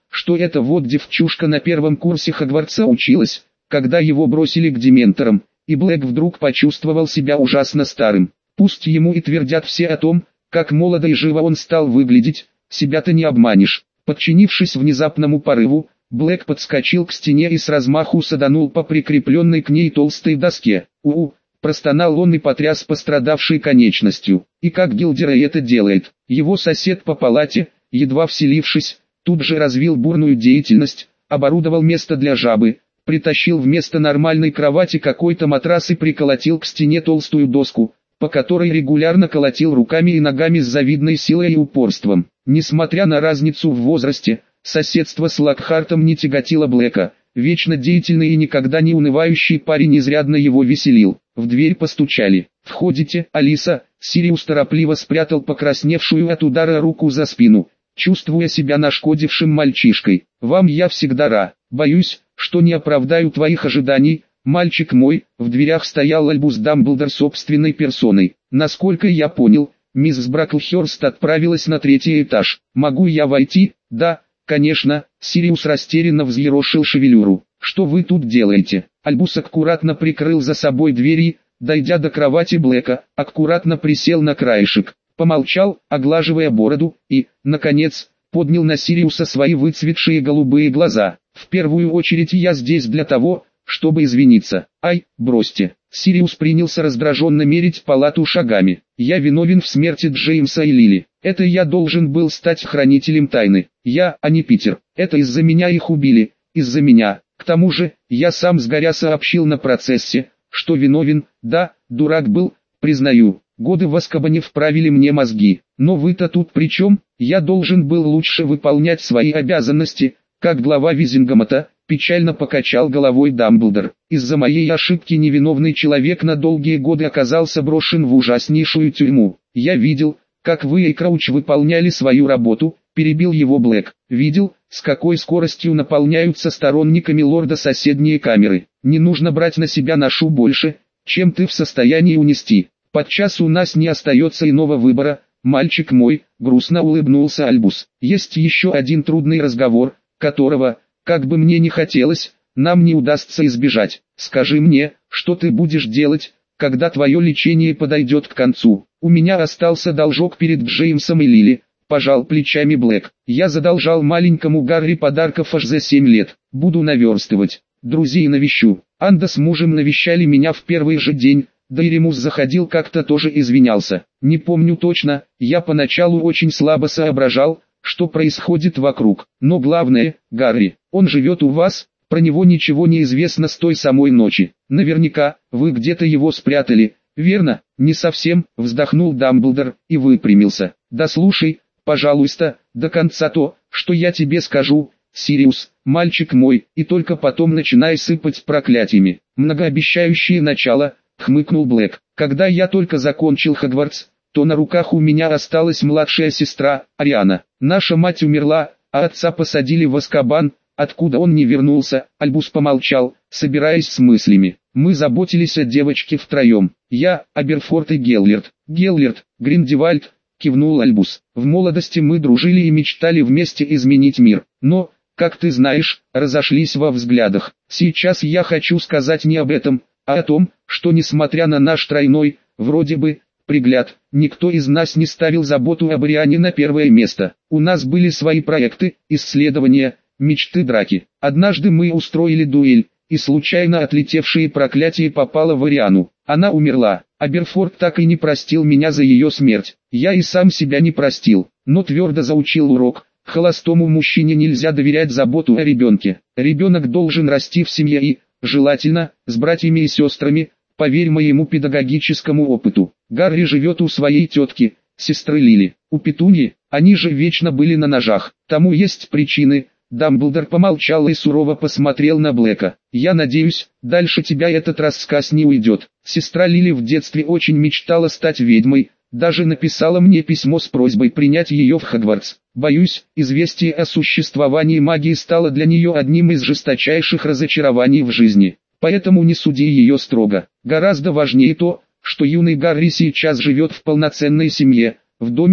A: что эта вот девчушка на первом курсе Хогвартса училась, когда его бросили к дементорам, и Блэк вдруг почувствовал себя ужасно старым. Пусть ему и твердят все о том, как молодо и живо он стал выглядеть, себя-то не обманешь. Подчинившись внезапному порыву, Блэк подскочил к стене и с размаху саданул по прикрепленной к ней толстой доске. «У-у!» – простонал он и потряс пострадавшей конечностью. И как Гилдерей это делает? Его сосед по палате, едва вселившись, тут же развил бурную деятельность, оборудовал место для жабы, притащил вместо нормальной кровати какой-то матрас и приколотил к стене толстую доску, по которой регулярно колотил руками и ногами с завидной силой и упорством. Несмотря на разницу в возрасте, соседство с Локхартом не тяготило Блэка. Вечно деятельный и никогда не унывающий парень изрядно его веселил. В дверь постучали. «Входите, Алиса!» Сириус торопливо спрятал покрасневшую от удара руку за спину, чувствуя себя нашкодившим мальчишкой. «Вам я всегда рад. Боюсь, что не оправдаю твоих ожиданий, мальчик мой». В дверях стоял Альбус Дамблдор собственной персоной. «Насколько я понял, мисс Браклхёрст отправилась на третий этаж. Могу я войти?» «Да, конечно». Сириус растерянно взъерошил шевелюру. «Что вы тут делаете?» Альбус аккуратно прикрыл за собой дверь и, дойдя до кровати Блэка, аккуратно присел на краешек, помолчал, оглаживая бороду, и, наконец, поднял на Сириуса свои выцветшие голубые глаза. «В первую очередь я здесь для того, чтобы извиниться». «Ай, бросьте». Сириус принялся раздраженно мерить палату шагами. «Я виновен в смерти Джеймса и Лили. Это я должен был стать хранителем тайны. Я, а не Питер. Это из-за меня их убили, из-за меня. К тому же, я сам сгоря сообщил на процессе, что виновен. Да, дурак был, признаю. Годы в Азкабане вправили мне мозги. Но вы-то тут при чем? Я должен был лучше выполнять свои обязанности, как глава Визингамата». Печально покачал головой Дамблдор. «Из-за моей ошибки невиновный человек на долгие годы оказался брошен в ужаснейшую тюрьму. Я видел, как вы и Крауч выполняли свою работу», перебил его Блэк. «Видел, с какой скоростью наполняются сторонниками лорда соседние камеры. Не нужно брать на себя ношу больше, чем ты в состоянии унести. Подчас у нас не остается иного выбора, мальчик мой», грустно улыбнулся Альбус. «Есть еще один трудный разговор, которого, как бы мне ни хотелось, нам не удастся избежать. Скажи мне, что ты будешь делать, когда твое лечение подойдет к концу?» «У меня остался должок перед Джеймсом и Лили», пожал плечами Блэк. «Я задолжал маленькому Гарри подарков аж за семь лет. Буду наверстывать. Друзей навещу. Анда с мужем навещали меня в первый же день, да и Ремус заходил как-то тоже извинялся. Не помню точно, я поначалу очень слабо соображал, что происходит вокруг. Но главное, Гарри, он живет у вас, про него ничего не известно с той самой ночи. Наверняка, вы где-то его спрятали, верно?» «Не совсем», вздохнул Дамблдор и выпрямился. «Да слушай, пожалуйста, до конца то, что я тебе скажу, Сириус, мальчик мой, и только потом начинай сыпать проклятиями». «Многообещающее начало», хмыкнул Блэк. «Когда я только закончил Хогвартс, то на руках у меня осталась младшая сестра, Ариана. Наша мать умерла, а отца посадили в Азкабан, откуда он не вернулся». Альбус помолчал, собираясь с мыслями. «Мы заботились о девочке втроем. Я, Аберфорд и Геллерт». «Геллерт, Гриндевальд», кивнул Альбус. «В молодости мы дружили и мечтали вместе изменить мир. Но, как ты знаешь, разошлись во взглядах. Сейчас я хочу сказать не об этом, а о том, что несмотря на наш тройной, вроде бы, пригляд, никто из нас не ставил заботу об Ариане на первое место. У нас были свои проекты, исследования, мечты, драки. Однажды мы устроили дуэль, и случайно отлетевшее проклятие попало в Ариану. Она умерла. Аберфорд так и не простил меня за ее смерть. Я и сам себя не простил, но твердо заучил урок. Холостому мужчине нельзя доверять заботу о ребенке. Ребенок должен расти в семье и, желательно, с братьями и сестрами, поверь моему педагогическому опыту. Гарри живет у своей тетки, сестры Лили. У Петуньи, они же вечно были на ножах. Тому есть причины». Дамблдор помолчал и сурово посмотрел на Блэка. «Я надеюсь, дальше тебя этот рассказ не уйдет. Сестра Лили в детстве очень мечтала стать ведьмой, даже написала мне письмо с просьбой принять ее в Хогвартс. Боюсь, известие о существовании магии стало для нее одним из жесточайших разочарований в жизни. Поэтому не суди ее строго. Гораздо важнее то, что юный Гарри сейчас живет в полноценной семье, в доме,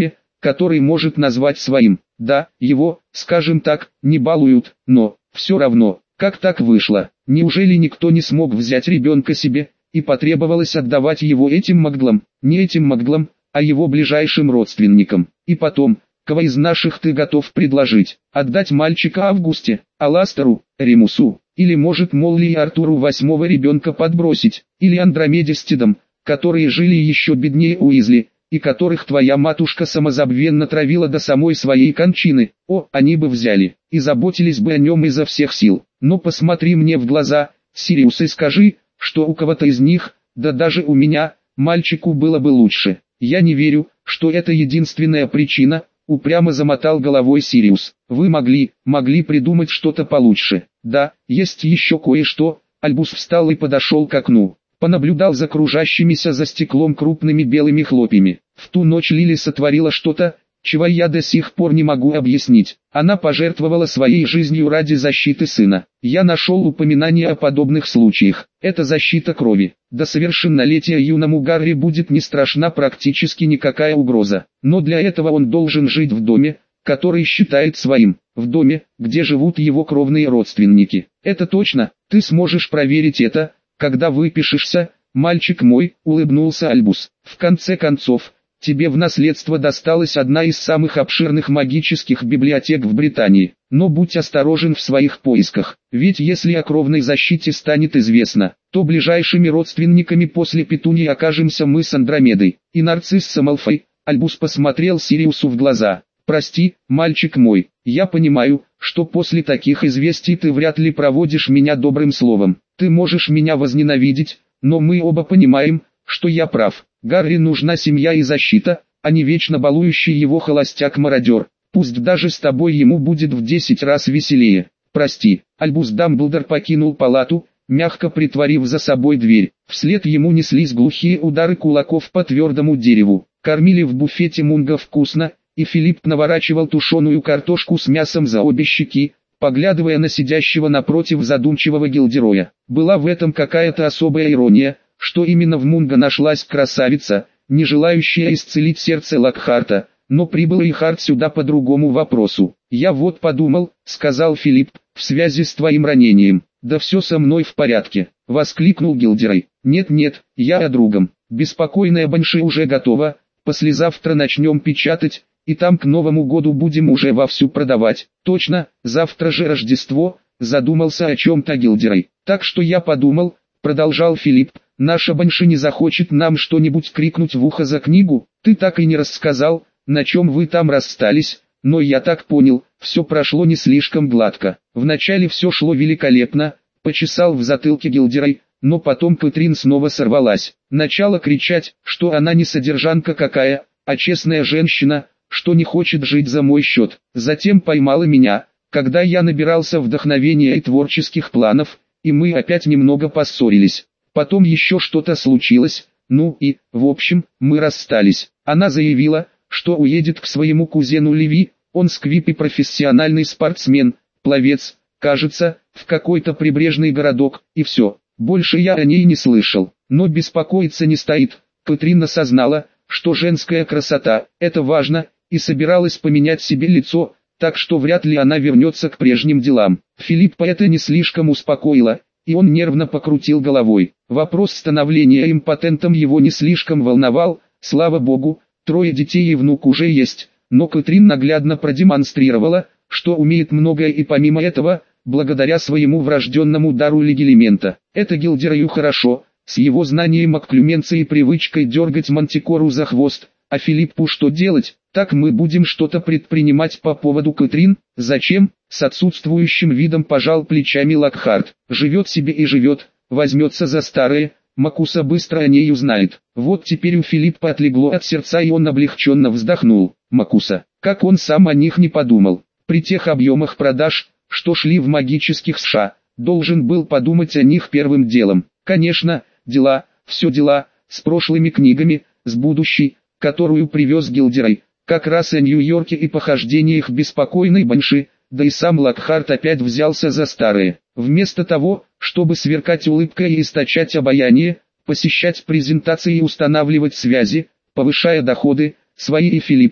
A: который может назвать своим. Да, его, скажем так, не балуют, но, все равно, как так вышло? Неужели никто не смог взять ребенка себе, и потребовалось отдавать его этим маглам? Не этим маглам, а его ближайшим родственникам. И потом, кого из наших ты готов предложить? Отдать мальчика Августе, Аластеру, Ремусу? Или может Молли и Артуру восьмого ребенка подбросить? Или Андромеде с Тидом, которые жили еще беднее Уизли, и которых твоя матушка самозабвенно травила до самой своей кончины? О, они бы взяли, и заботились бы о нем изо всех сил. Но посмотри мне в глаза, Сириус, и скажи, что у кого-то из них, да даже у меня, мальчику было бы лучше. Я не верю, что это единственная причина, упрямо замотал головой Сириус. Вы могли, могли придумать что-то получше. Да, есть еще кое-что. Альбус встал и подошел к окну. Понаблюдал за кружащимися за стеклом крупными белыми хлопьями. В ту ночь Лили сотворила что-то, чего я до сих пор не могу объяснить. Она пожертвовала своей жизнью ради защиты сына. Я нашел упоминание о подобных случаях. Это защита крови. До совершеннолетия юному Гарри будет не страшна практически никакая угроза. Но для этого он должен жить в доме, который считает своим. В доме, где живут его кровные родственники. Это точно, ты сможешь проверить это, когда выпишешься, мальчик мой, улыбнулся Альбус. В конце концов, тебе в наследство досталась одна из самых обширных магических библиотек в Британии. Но будь осторожен в своих поисках, ведь если о кровной защите станет известно, то ближайшими родственниками после Петуньи окажемся мы с Андромедой. И Нарцисса Малфой. Альбус посмотрел Сириусу в глаза. Прости, мальчик мой, я понимаю, что после таких известий ты вряд ли проводишь меня добрым словом. Ты можешь меня возненавидеть, но мы оба понимаем, что я прав. Гарри нужна семья и защита, а не вечно балующий его холостяк-мародер. Пусть даже с тобой ему будет в десять раз веселее. Прости. Альбус Дамблдор покинул палату, мягко притворив за собой дверь. Вслед ему неслись глухие удары кулаков по твердому дереву. Кормили в буфете Мунга вкусно, и Филипп наворачивал тушеную картошку с мясом за обе щеки, поглядывая на сидящего напротив задумчивого Гилдероя. Была в этом какая-то особая ирония, что именно в Мунга нашлась красавица, не желающая исцелить сердце Локхарта, но прибыл и Харт сюда по другому вопросу. «Я вот подумал», — сказал Филипп, — «в связи с твоим ранением». «Да все со мной в порядке», — воскликнул Гилдерой. «Нет-нет, я о другом. Беспокойная банши уже готова, послезавтра начнем печатать, и там к Новому году будем уже вовсю продавать». «Точно, завтра же Рождество», — задумался о чем-то Гилдерой. «Так что я подумал», — продолжал Филипп, — «наша банши не захочет нам что-нибудь крикнуть в ухо за книгу? Ты так и не рассказал, на чем вы там расстались, но я так понял, все прошло не слишком гладко. Вначале все шло великолепно», — почесал в затылке Гилдерой, но потом Кэтрин снова сорвалась. Начала кричать, что она не содержанка какая, а честная женщина, что не хочет жить за мой счет. Затем поймала меня, когда я набирался вдохновения и творческих планов, и мы опять немного поссорились. Потом еще что-то случилось, ну и, в общем, мы расстались. Она заявила, что уедет к своему кузену Леви, он сквип и профессиональный спортсмен, пловец, кажется, в какой-то прибрежный городок, и все. Больше я о ней не слышал, но беспокоиться не стоит. Кэтрин осознала, что женская красота – это важно, и собиралась поменять себе лицо, так что вряд ли она вернется к прежним делам. Филиппа это не слишком успокоило, и он нервно покрутил головой. Вопрос становления импотентом его не слишком волновал, слава богу, трое детей и внук уже есть, но Кэтрин наглядно продемонстрировала, что умеет многое и помимо этого, благодаря своему врожденному дару легилимента. Это Гилдерою хорошо, с его знанием окклюменции и привычкой дергать мантикору за хвост, а Филиппу что делать? Так мы будем что-то предпринимать по поводу Кэтрин? Зачем? С отсутствующим видом пожал плечами Локхарт. Живет себе и живет, возьмется за старое, Макуса быстро о ней узнает. Вот теперь у Филиппа отлегло от сердца и он облегченно вздохнул. Макуса, как он сам о них не подумал. При тех объемах продаж, что шли в магических США, должен был подумать о них первым делом. Конечно, дела, все дела, с прошлыми книгами, с будущей, которую привез Гилдерой, как раз о Нью-Йорке и похождениях беспокойной банши, да и сам Локхарт опять взялся за старые. Вместо того, чтобы сверкать улыбкой и источать обаяние, посещать презентации и устанавливать связи, повышая доходы, свои и Филиппа,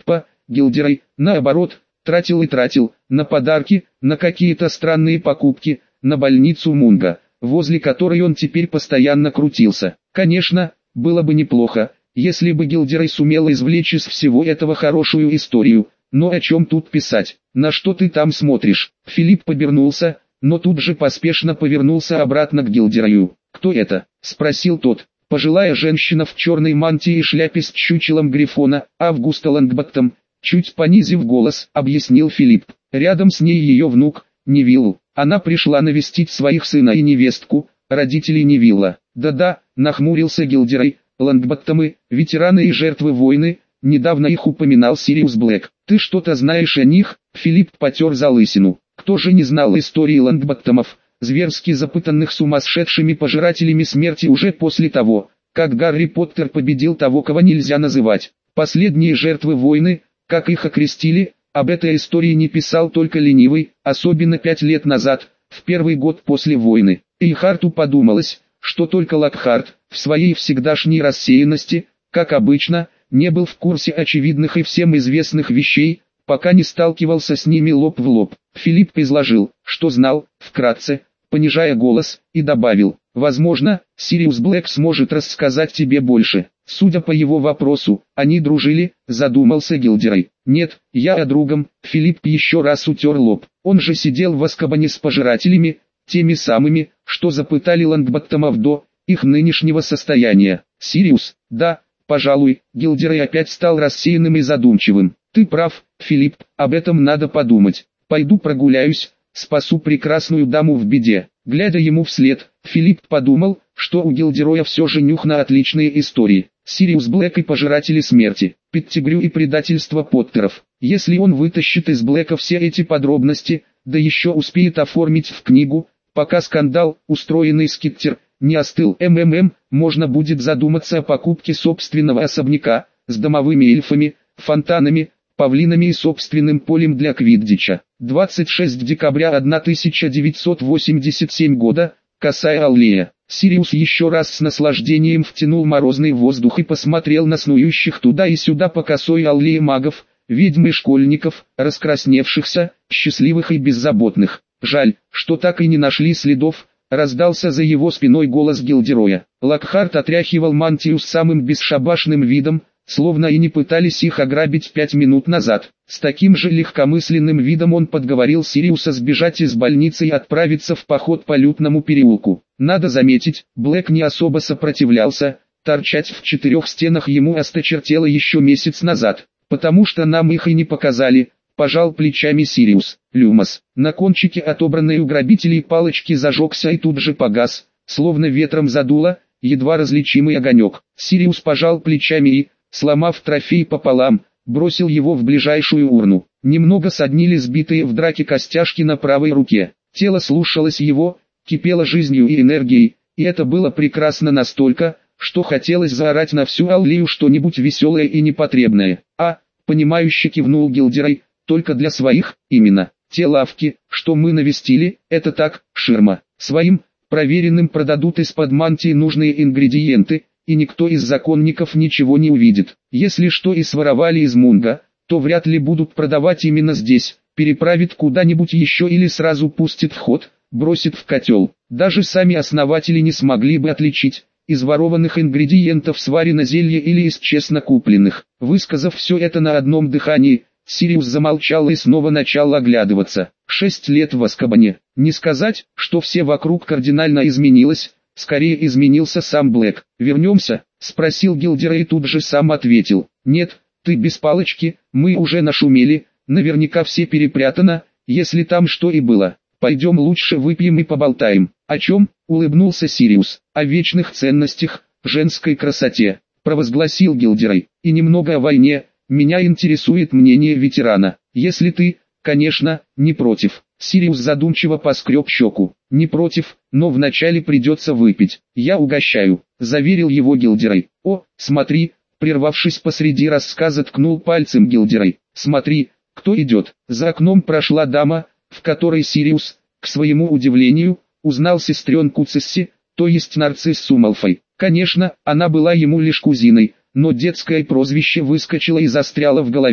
A: Гилдерой, наоборот, тратил и тратил, на подарки, на какие-то странные покупки, на больницу Мунга, возле которой он теперь постоянно крутился. Конечно, было бы неплохо, если бы Гилдерой сумела извлечь из всего этого хорошую историю, но о чем тут писать? На что ты там смотришь? Филипп побернулся, но тут же поспешно повернулся обратно к Гилдерою. «Кто это?» – спросил тот. Пожилая женщина в черной мантии и шляпе с чучелом грифона, Августа Лонгботтом, чуть понизив голос, объяснил Филипп. Рядом с ней ее внук, Невилл. Она пришла навестить своих сына и невестку, родителей Невилла. Да-да, нахмурился Гилдерой, Лонгботтомы, ветераны и жертвы войны, недавно их упоминал Сириус Блэк. Ты что-то знаешь о них? Филипп потер залысину. Кто же не знал истории Лонгботтомов, зверски запытанных сумасшедшими пожирателями смерти уже после того, как Гарри Поттер победил того, кого нельзя называть. Последние жертвы войны, как их окрестили, об этой истории не писал только ленивый, особенно пять лет назад, в первый год после войны. И Харту подумалось, что только Локхарт, в своей всегдашней рассеянности, как обычно, не был в курсе очевидных и всем известных вещей, пока не сталкивался с ними лоб в лоб. Филипп изложил, что знал, вкратце, понижая голос, и добавил: «Возможно, Сириус Блэк сможет рассказать тебе больше». Судя по его вопросу, они дружили, задумался Гилдерой. «Нет, я о другом». Филипп еще раз утер лоб. Он же сидел в Азкабане с пожирателями, теми самыми, что запытали Лонгботтомов до их нынешнего состояния. «Сириус, да, пожалуй». Гилдерой опять стал рассеянным и задумчивым. «Ты прав, Филипп, об этом надо подумать. Пойду прогуляюсь, спасу прекрасную даму в беде». Глядя ему вслед, Филипп подумал, что у Гилдероя все же нюх на отличные истории. Сириус Блэк и пожиратели смерти, Петтигрю и предательство Поттеров. Если он вытащит из Блэка все эти подробности, да еще успеет оформить в книгу, пока скандал, устроенный Скиттер, не остыл, МММ, можно будет задуматься о покупке собственного особняка, с домовыми эльфами, фонтанами, павлинами и собственным полем для квиддича. двадцать шестого декабря тысяча девятьсот восемьдесят седьмого года, Косая аллея. Сириус еще раз с наслаждением втянул морозный воздух и посмотрел на снующих туда и сюда по Косой аллее магов, ведьм и школьников, раскрасневшихся, счастливых и беззаботных. Жаль, что так и не нашли следов, раздался за его спиной голос Гилдероя. Локхарт отряхивал мантию с самым бесшабашным видом, словно и не пытались их ограбить пять минут назад. С таким же легкомысленным видом он подговорил Сириуса сбежать из больницы и отправиться в поход по Лютному переулку. Надо заметить, Блэк не особо сопротивлялся, торчать в четырех стенах ему осточертело еще месяц назад, потому что нам их и не показали, пожал плечами Сириус. Люмос, на кончике отобранной у грабителей палочки зажегся и тут же погас, словно ветром задуло, едва различимый огонек. Сириус пожал плечами и, сломав трофей пополам, бросил его в ближайшую урну. Немного соднили сбитые в драке костяшки на правой руке. Тело слушалось его, кипело жизнью и энергией, и это было прекрасно настолько, что хотелось заорать на всю аллею что-нибудь веселое и непотребное. А, понимающе кивнул Гилдерой, только для своих, именно. Те лавки, что мы навестили, это так, ширма. Своим, проверенным продадут из-под мантии нужные ингредиенты, и никто из законников ничего не увидит. Если что и своровали из Мунга, то вряд ли будут продавать именно здесь, переправит куда-нибудь еще или сразу пустит в ход, бросит в котел. Даже сами основатели не смогли бы отличить, из ворованных ингредиентов сварено зелье или из честно купленных. Высказав все это на одном дыхании, Сириус замолчал и снова начал оглядываться. Шесть лет в Азкабане. Не сказать, что все вокруг кардинально изменилось, скорее изменился сам Блэк. «Вернемся?» — спросил Гилдерой и тут же сам ответил. «Нет, ты без палочки, мы уже нашумели, наверняка все перепрятано, если там что и было. Пойдем лучше выпьем и поболтаем». «О чем?» — улыбнулся Сириус. «О вечных ценностях, женской красоте», — провозгласил Гилдерой. «И немного о войне, меня интересует мнение ветерана. Если ты, конечно, не против». Сириус задумчиво поскреб щеку. «Не против, но вначале придется выпить. Я угощаю», — заверил его Гилдерой. «О, смотри», — прервавшись посреди рассказа, ткнул пальцем Гилдерой. «Смотри, кто идет». За окном прошла дама, в которой Сириус, к своему удивлению, узнал сестренку Цесси, то есть Нарциссу Малфой. Конечно, она была ему лишь кузиной, но детское прозвище выскочило и застряло в голове,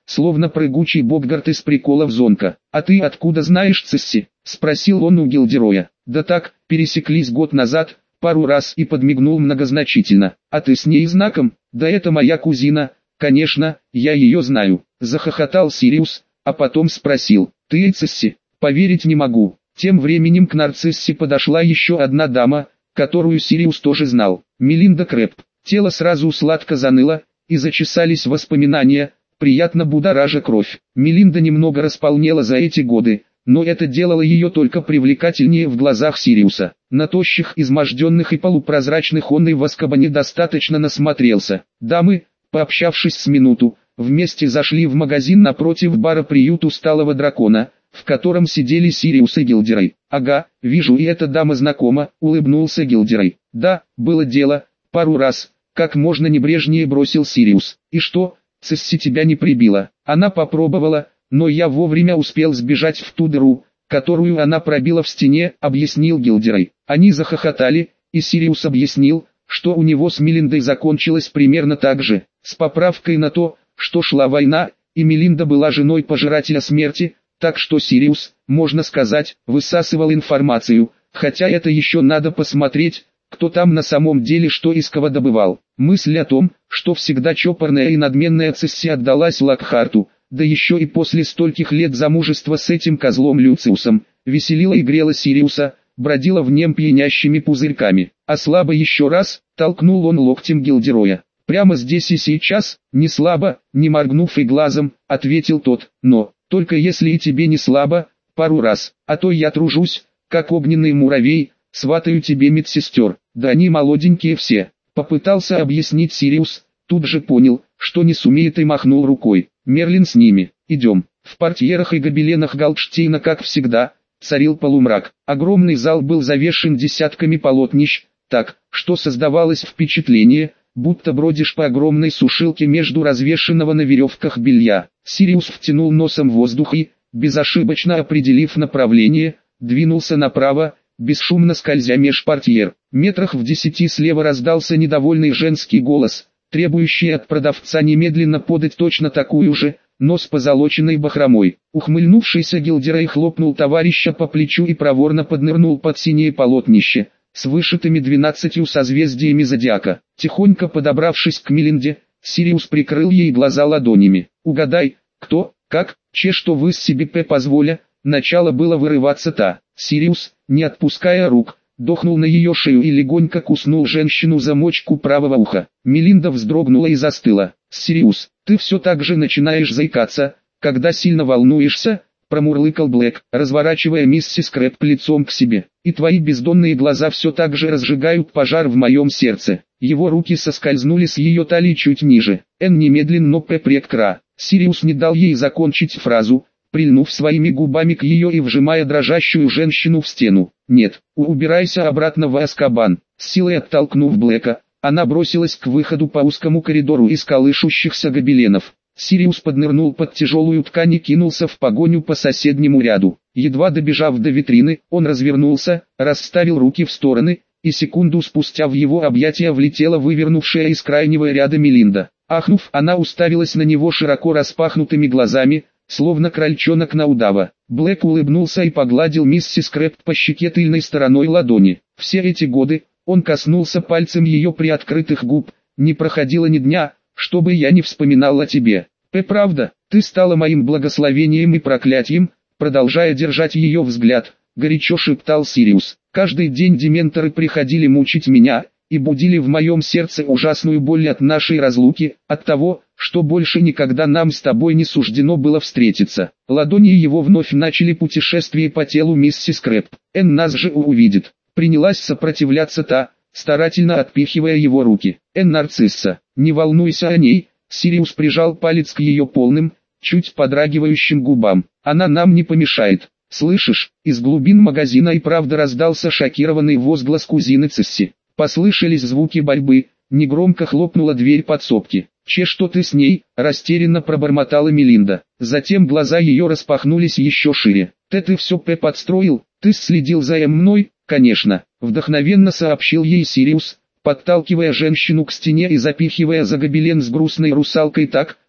A: словно прыгучий Боггарт из приколов Зонка. «А ты откуда знаешь Цесси?» — спросил он у Гилдероя. «Да так, пересеклись год назад, пару раз», и подмигнул многозначительно. «А ты с ней знаком?» «Да это моя кузина, конечно, я ее знаю», — захохотал Сириус, а потом спросил: «Ты и Цесси?» «Поверить не могу». Тем временем к Нарциссе подошла еще одна дама, которую Сириус тоже знал. Мелинда Крэб. Тело сразу сладко заныло, и зачесались воспоминания, приятно будоража кровь. Мелинда немного располнела за эти годы, но это делало ее только привлекательнее в глазах Сириуса. На тощих, изможденных и полупрозрачных он и в Азкабане достаточно насмотрелся. Дамы, пообщавшись с минуту, вместе зашли в магазин напротив бара «Приют усталого дракона», в котором сидели Сириус и Гилдерой. «Ага, вижу, и эта дама знакома», — улыбнулся Гилдерой. «Да, было дело, пару раз», — как можно небрежнее бросил Сириус. «И что, Цесси тебя не прибила?» «Она попробовала, но я вовремя успел сбежать в ту дыру, которую она пробила в стене», — объяснил Гилдерой. Они захохотали, и Сириус объяснил, что у него с Мелиндой закончилось примерно так же, с поправкой на то, что шла война, и Мелинда была женой пожирателя смерти, так что Сириус, можно сказать, высасывал информацию, хотя это еще надо посмотреть, кто там на самом деле что из кого добывал. Мысль о том, что всегда чопорная и надменная Цесси отдалась Локхарту, да еще и после стольких лет замужества с этим козлом Люциусом, веселила и грела Сириуса, бродила в нем пьянящими пузырьками. А слабо еще раз, толкнул он локтем Гилдероя. «Прямо здесь и сейчас, не слабо, не моргнув и глазом», — ответил тот, «но, только если и тебе не слабо, пару раз, а то я тружусь, как огненный муравей, сватаю тебе медсестер, да они молоденькие все», — попытался объяснить Сириус, тут же понял, что не сумеет и махнул рукой. «Мерлин с ними, идем». В портьерах и гобеленах Галдштейна, как всегда, царил полумрак. Огромный зал был завешен десятками полотнищ, так, что создавалось впечатление, будто бродишь по огромной сушилке между развешенного на веревках белья. Сириус втянул носом воздух и, безошибочно определив направление, двинулся направо, бесшумно скользя меж портьер. Метрах в десяти слева раздался недовольный женский голос, требующий от продавца немедленно подать точно такую же, но с позолоченной бахромой. Ухмыльнувшийся Гилдерой хлопнул товарища по плечу и проворно поднырнул под синее полотнище, с вышитыми двенадцатью созвездиями зодиака. Тихонько подобравшись к Мелинде, Сириус прикрыл ей глаза ладонями. «Угадай, кто, как, че что вы с себе п позволя», начало было вырываться та. Сириус, не отпуская рук, дохнул на ее шею и легонько куснул женщину за мочку правого уха. Мелинда вздрогнула и застыла. «Сириус, ты все так же начинаешь заикаться, когда сильно волнуешься», промурлыкал Блэк, разворачивая миссис Крэб лицом к себе. «И твои бездонные глаза все так же разжигают пожар в моем сердце». Его руки соскользнули с ее талии чуть ниже. Энн немедленно припрек кра. Сириус не дал ей закончить фразу, прильнув своими губами к ее и вжимая дрожащую женщину в стену. «Нет, убирайся обратно в Азкабан». С силой оттолкнув Блэка, она бросилась к выходу по узкому коридору из колышущихся гобеленов. Сириус поднырнул под тяжелую ткань и кинулся в погоню по соседнему ряду. Едва добежав до витрины, он развернулся, расставил руки в стороны, и секунду спустя в его объятия влетела вывернувшая из крайнего ряда Мелинда. Ахнув, она уставилась на него широко распахнутыми глазами, словно крольчонок на удава. Блэк улыбнулся и погладил миссис Крэб по щеке тыльной стороной ладони. Все эти годы, он коснулся пальцем ее приоткрытых губ, не проходило ни дня, чтобы я не вспоминал о тебе. П. Правда, ты стала моим благословением и проклятием, продолжая держать ее взгляд, горячо шептал Сириус. Каждый день дементоры приходили мучить меня, и будили в моем сердце ужасную боль от нашей разлуки, от того, что больше никогда нам с тобой не суждено было встретиться. Ладони его вновь начали путешествие по телу миссис Крэб. Энн нас же увидит. Принялась сопротивляться та, старательно отпихивая его руки. Энн Нарцисса, не волнуйся о ней. Сириус прижал палец к ее полным, чуть подрагивающим губам. Она нам не помешает. Слышишь, из глубин магазина и правда раздался шокированный возглас кузины Цесси. Послышались звуки борьбы, негромко хлопнула дверь подсобки. «Че что ты с ней?» – растерянно пробормотала Мелинда. Затем глаза ее распахнулись еще шире. «Ты ты все п подстроил? Ты следил за мной?» «Конечно», – вдохновенно сообщил ей Сириус, подталкивая женщину к стене и запихивая за гобелен с грустной русалкой так,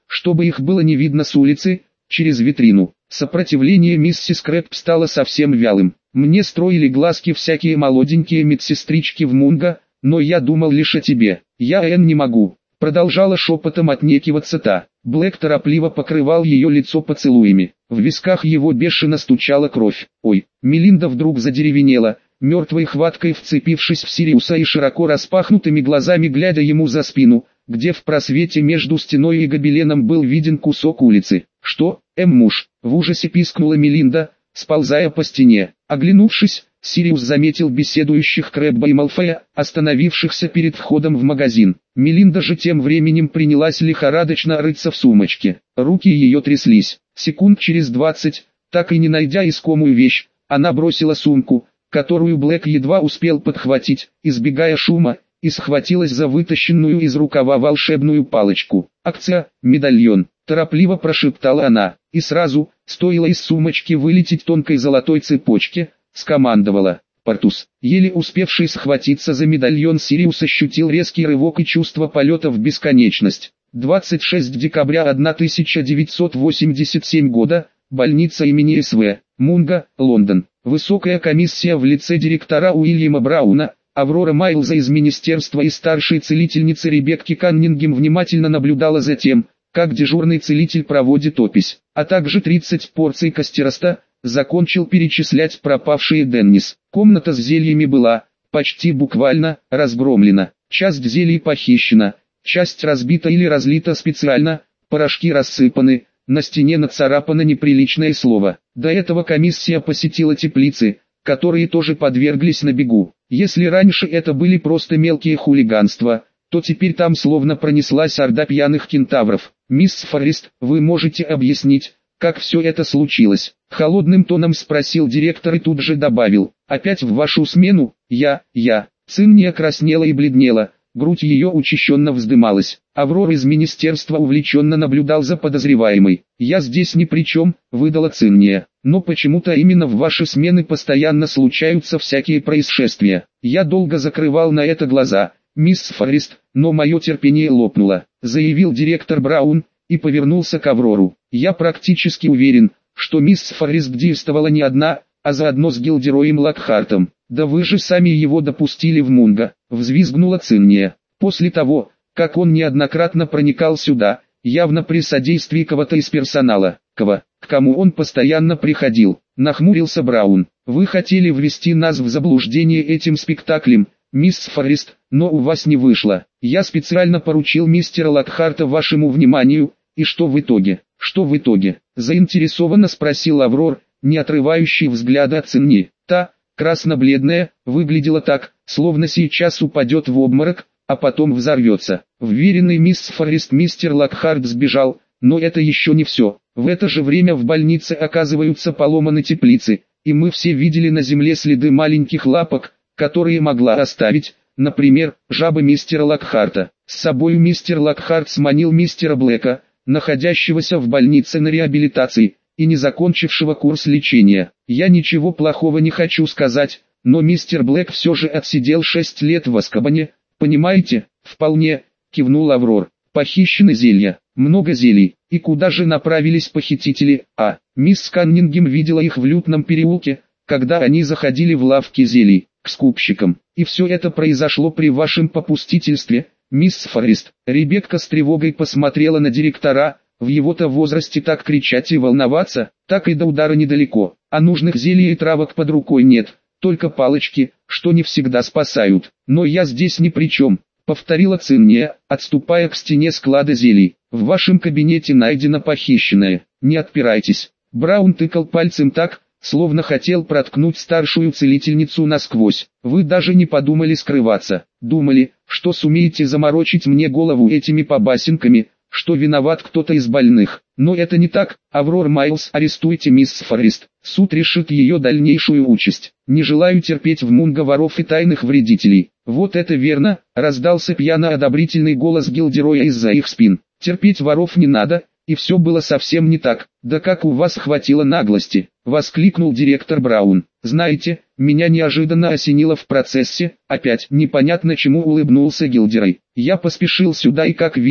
A: чтобы их было не видно с улицы, через витрину. Сопротивление миссис Крэб стало совсем вялым. Мне строили глазки всякие молоденькие медсестрички в Мунго, но я думал лишь о тебе. Я, Энн, не могу. Продолжала шепотом отнекиваться та. Блэк торопливо покрывал ее лицо поцелуями. В висках его бешено стучала кровь. Ой, Мелинда вдруг задеревенела, мертвой хваткой вцепившись в Сириуса и широко распахнутыми глазами глядя ему за спину, где в просвете между стеной и гобеленом был виден кусок улицы. «Что, Эм, муж?» — в ужасе пискнула Мелинда, сползая по стене. Оглянувшись, Сириус заметил беседующих Крэбба и Малфоя, остановившихся перед входом в магазин. Мелинда же тем временем принялась лихорадочно рыться в сумочке. Руки ее тряслись. Секунд через двадцать, так и не найдя искомую вещь, она бросила сумку, которую Блэк едва успел подхватить, избегая шума, и схватилась за вытащенную из рукава волшебную палочку. «Акция, медальон», — торопливо прошептала она, и сразу, стоило из сумочки вылететь тонкой золотой цепочке, скомандовала. Портус, еле успевший схватиться за медальон, Сириус ощутил резкий рывок и чувство полета в бесконечность. двадцать шестого декабря тысяча девятьсот восемьдесят седьмого года, больница имени С В, Мунго, Лондон. Высокая комиссия в лице директора Уильяма Брауна, Аврора Майлза из министерства и старшей целительницы Ребекки Каннингем внимательно наблюдала за тем, как дежурный целитель проводит опись, а также тридцать порций костероста, закончил перечислять пропавшие Деннис. Комната с зельями была, почти буквально, разгромлена. Часть зелий похищена, часть разбита или разлита специально, порошки рассыпаны, на стене нацарапано неприличное слово. До этого комиссия посетила теплицы, которые тоже подверглись набегу. Если раньше это были просто мелкие хулиганства, то теперь там словно пронеслась орда пьяных кентавров. «Мисс Форрест, вы можете объяснить, как все это случилось?» Холодным тоном спросил директор и тут же добавил. «Опять в вашу смену? Я, я». Цинния краснела и бледнела, грудь ее учащенно вздымалась. Аврор из министерства увлеченно наблюдал за подозреваемой. «Я здесь ни при чем», — выдала Цинния. «Но почему-то именно в ваши смены постоянно случаются всякие происшествия. Я долго закрывал на это глаза, мисс Форрест, но мое терпение лопнуло», — заявил директор Браун, и повернулся к Аврору. «Я практически уверен, что мисс Форрест действовала не одна, а заодно с Гилдероем Локхартом. Да вы же сами его допустили в Мунго», — взвизгнула Цинния. «После того, как он неоднократно проникал сюда, явно при содействии кого-то из персонала». «Кого? К кому он постоянно приходил?» — нахмурился Браун. «Вы хотели ввести нас в заблуждение этим спектаклем, мисс Форрест, но у вас не вышло. Я специально поручил мистера Локхарта вашему вниманию, и что в итоге?» «Что в итоге?» — заинтересованно спросил Аврор, не отрывающий взгляда от Цинни. Та, красно-бледная, выглядела так, словно сейчас упадет в обморок, а потом взорвется. Вверенный мисс Форрест мистер Локхарт сбежал, но это еще не все. В это же время в больнице оказываются поломаны теплицы, и мы все видели на земле следы маленьких лапок, которые могла оставить, например, жаба мистера Локхарта. С собой мистер Локхарт сманил мистера Блэка, находящегося в больнице на реабилитации, и не закончившего курс лечения. Я ничего плохого не хочу сказать, но мистер Блэк все же отсидел шесть лет в Азкабане, понимаете? «Вполне», — кивнул Аврор. «Похищены зелья, много зелий, и куда же направились похитители?» «А, мисс Каннингем видела их в Лютном переулке, когда они заходили в лавки зелий, к скупщикам, и все это произошло при вашем попустительстве, мисс Форрест». Ребекка с тревогой посмотрела на директора. В его-то возрасте так кричать и волноваться, так и до удара недалеко, а нужных зелий и травок под рукой нет, только палочки, что не всегда спасают. «Но я здесь ни при чем», — повторила Цинния, отступая к стене склада зелий. «В вашем кабинете найдено похищенное, не отпирайтесь». Браун тыкал пальцем так, словно хотел проткнуть старшую целительницу насквозь. «Вы даже не подумали скрываться, думали, что сумеете заморочить мне голову этими побасенками, что виноват кто-то из больных. Но это не так. Аврор Майлз, арестуйте мисс Форрест. Суд решит ее дальнейшую участь. Не желаю терпеть в Мунго воров и тайных вредителей». «Вот это верно», — раздался пьяно-одобрительный голос Гилдероя из-за их спин. «Терпеть воров не надо, и все было совсем не так». «Да как у вас хватило наглости», — воскликнул директор Браун. «Знаете, меня неожиданно осенило в процессе, опять непонятно чему улыбнулся Гилдерой. Я поспешил сюда и как вижу,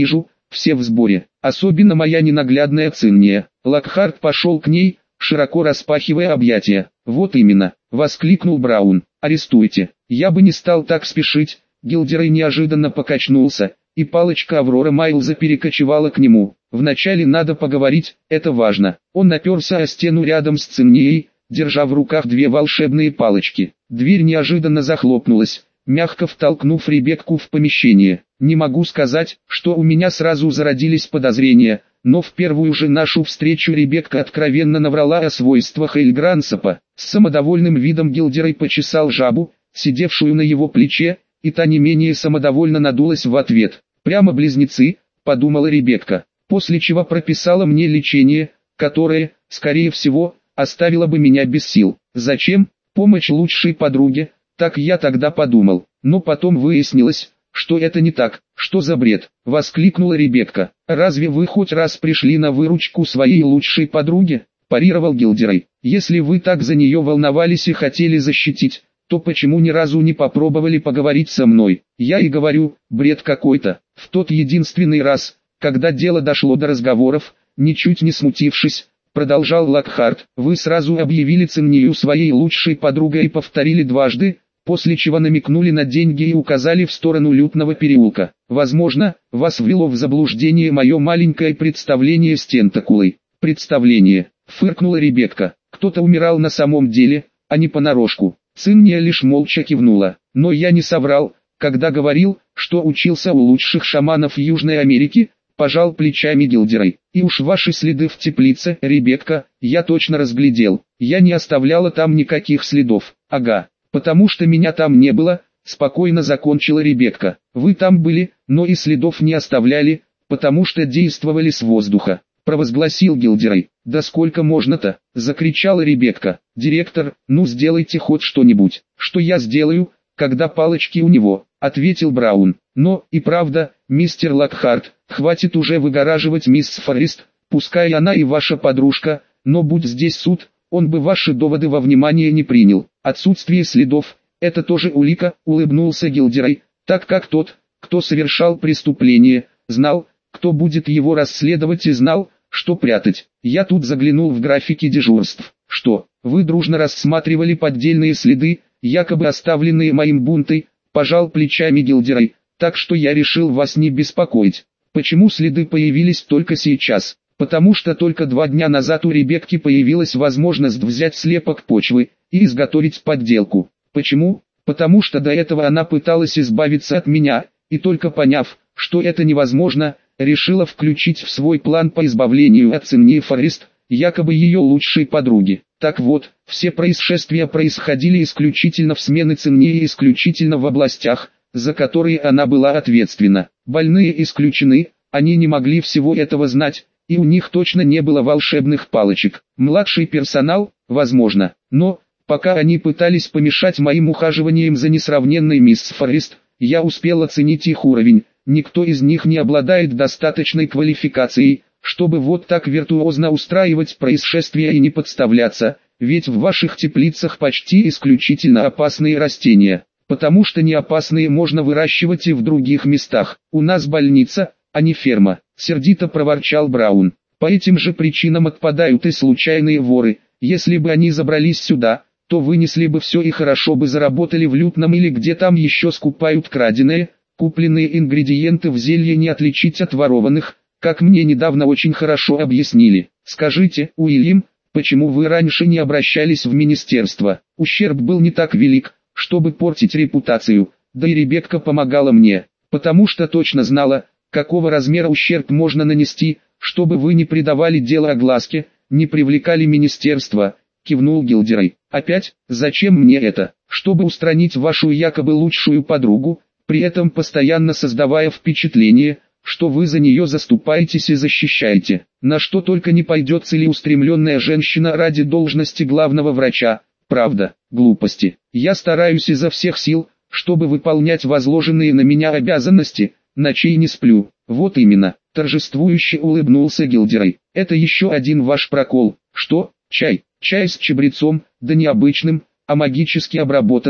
A: все в сборе, особенно моя ненаглядная Цинния. Локхарт пошел к ней, широко распахивая объятия. «Вот именно», — воскликнул Браун. «Арестуйте». Я бы не стал так спешить. Гилдерей неожиданно покачнулся, и палочка Аврора Майлза перекочевала к нему. «Вначале надо поговорить, это важно». Он наперся о стену рядом с Циннией, держа в руках две волшебные палочки. Дверь неожиданно захлопнулась, мягко втолкнув Ребекку в помещение. Не могу сказать, что у меня сразу зародились подозрения, но в первую же нашу встречу Ребекка откровенно наврала о свойствах Эльгрансапа. С самодовольным видом Гилдерей почесал жабу, сидевшую на его плече, и та не менее самодовольно надулась в ответ. «Прямо близнецы», — подумала Ребекка, после чего прописала мне лечение, которое, скорее всего, оставило бы меня без сил. Зачем? Помощь лучшей подруге, так я тогда подумал, но потом выяснилось, что это не так. «Что за бред?» — воскликнула Ребекка. «Разве вы хоть раз пришли на выручку своей лучшей подруге?» — парировал Гилдерей. «Если вы так за нее волновались и хотели защитить, то почему ни разу не попробовали поговорить со мной? Я и говорю, бред какой-то». В тот единственный раз, когда дело дошло до разговоров, ничуть не смутившись, продолжал Локхарт, вы сразу объявили Циннию своей лучшей подругой и повторили дважды, после чего намекнули на деньги и указали в сторону Лютного переулка. Возможно, вас ввело в заблуждение мое маленькое представление с тентакулой. «Представление», — фыркнула Ребекка. «Кто-то умирал на самом деле, а не понарошку». Цинния лишь молча кивнула. «Но я не соврал, когда говорил, что учился у лучших шаманов Южной Америки», — пожал плечами Гилдерей. «И уж ваши следы в теплице, Ребекка, я точно разглядел. Я не оставляла там никаких следов». «Ага, потому что меня там не было», — спокойно закончила Ребекка. «Вы там были, но и следов не оставляли, потому что действовали с воздуха», — провозгласил Гилдерей. «Да сколько можно-то?» — закричала Ребекка. «Директор, ну сделайте хоть что-нибудь». «Что я сделаю, когда палочки у него?» — ответил Браун. «Но, и правда, мистер Локхарт, хватит уже выгораживать мисс Форест, пускай она и ваша подружка, но будь здесь суд, он бы ваши доводы во внимание не принял. Отсутствие следов — это тоже улика», — улыбнулся Гилдерей, «так как тот, кто совершал преступление, знал, кто будет его расследовать и знал, что прятать. Я тут заглянул в графики дежурств. Что, вы дружно рассматривали поддельные следы, якобы оставленные моим бунтой?» — пожал плечами Гилдерей. «Так что я решил вас не беспокоить». «Почему следы появились только сейчас?» «Потому что только два дня назад у Ребекки появилась возможность взять слепок почвы и изготовить подделку». «Почему?» «Потому что до этого она пыталась избавиться от меня, и только поняв, что это невозможно, решила включить в свой план по избавлению от Циннии Форест, якобы ее лучшей подруги. Так вот, все происшествия происходили исключительно в смены Циннии и исключительно в областях, за которые она была ответственна. Больные исключены, они не могли всего этого знать, и у них точно не было волшебных палочек. Младший персонал, возможно, но, пока они пытались помешать моим ухаживаниям за несравненной мисс Форест, я успел оценить их уровень. Никто из них не обладает достаточной квалификацией, чтобы вот так виртуозно устраивать происшествия и не подставляться, ведь в ваших теплицах почти исключительно опасные растения, потому что неопасные можно выращивать и в других местах. У нас больница, а не ферма», — сердито проворчал Браун. «По этим же причинам отпадают и случайные воры. Если бы они забрались сюда, то вынесли бы все и хорошо бы заработали в Лютном или где там еще скупают краденое. Купленные ингредиенты в зелье не отличить от ворованных, как мне недавно очень хорошо объяснили. Скажите, Уильям, почему вы раньше не обращались в министерство? Ущерб был не так велик, чтобы портить репутацию, да и Ребекка помогала мне, потому что точно знала, какого размера ущерб можно нанести, чтобы вы не придавали дело огласке, не привлекали министерство», — кивнул Гилдерей. «Опять, зачем мне это? Чтобы устранить вашу якобы лучшую подругу, при этом постоянно создавая впечатление, что вы за нее заступаетесь и защищаете. На что только не пойдет целеустремленная женщина ради должности главного врача. Правда, глупости. Я стараюсь изо всех сил, чтобы выполнять возложенные на меня обязанности, ночей не сплю». «Вот именно», — торжествующе улыбнулся Гилдерей. «Это еще один ваш прокол. Что, чай? Чай с чабрецом, да не обычным, а магически обработанным,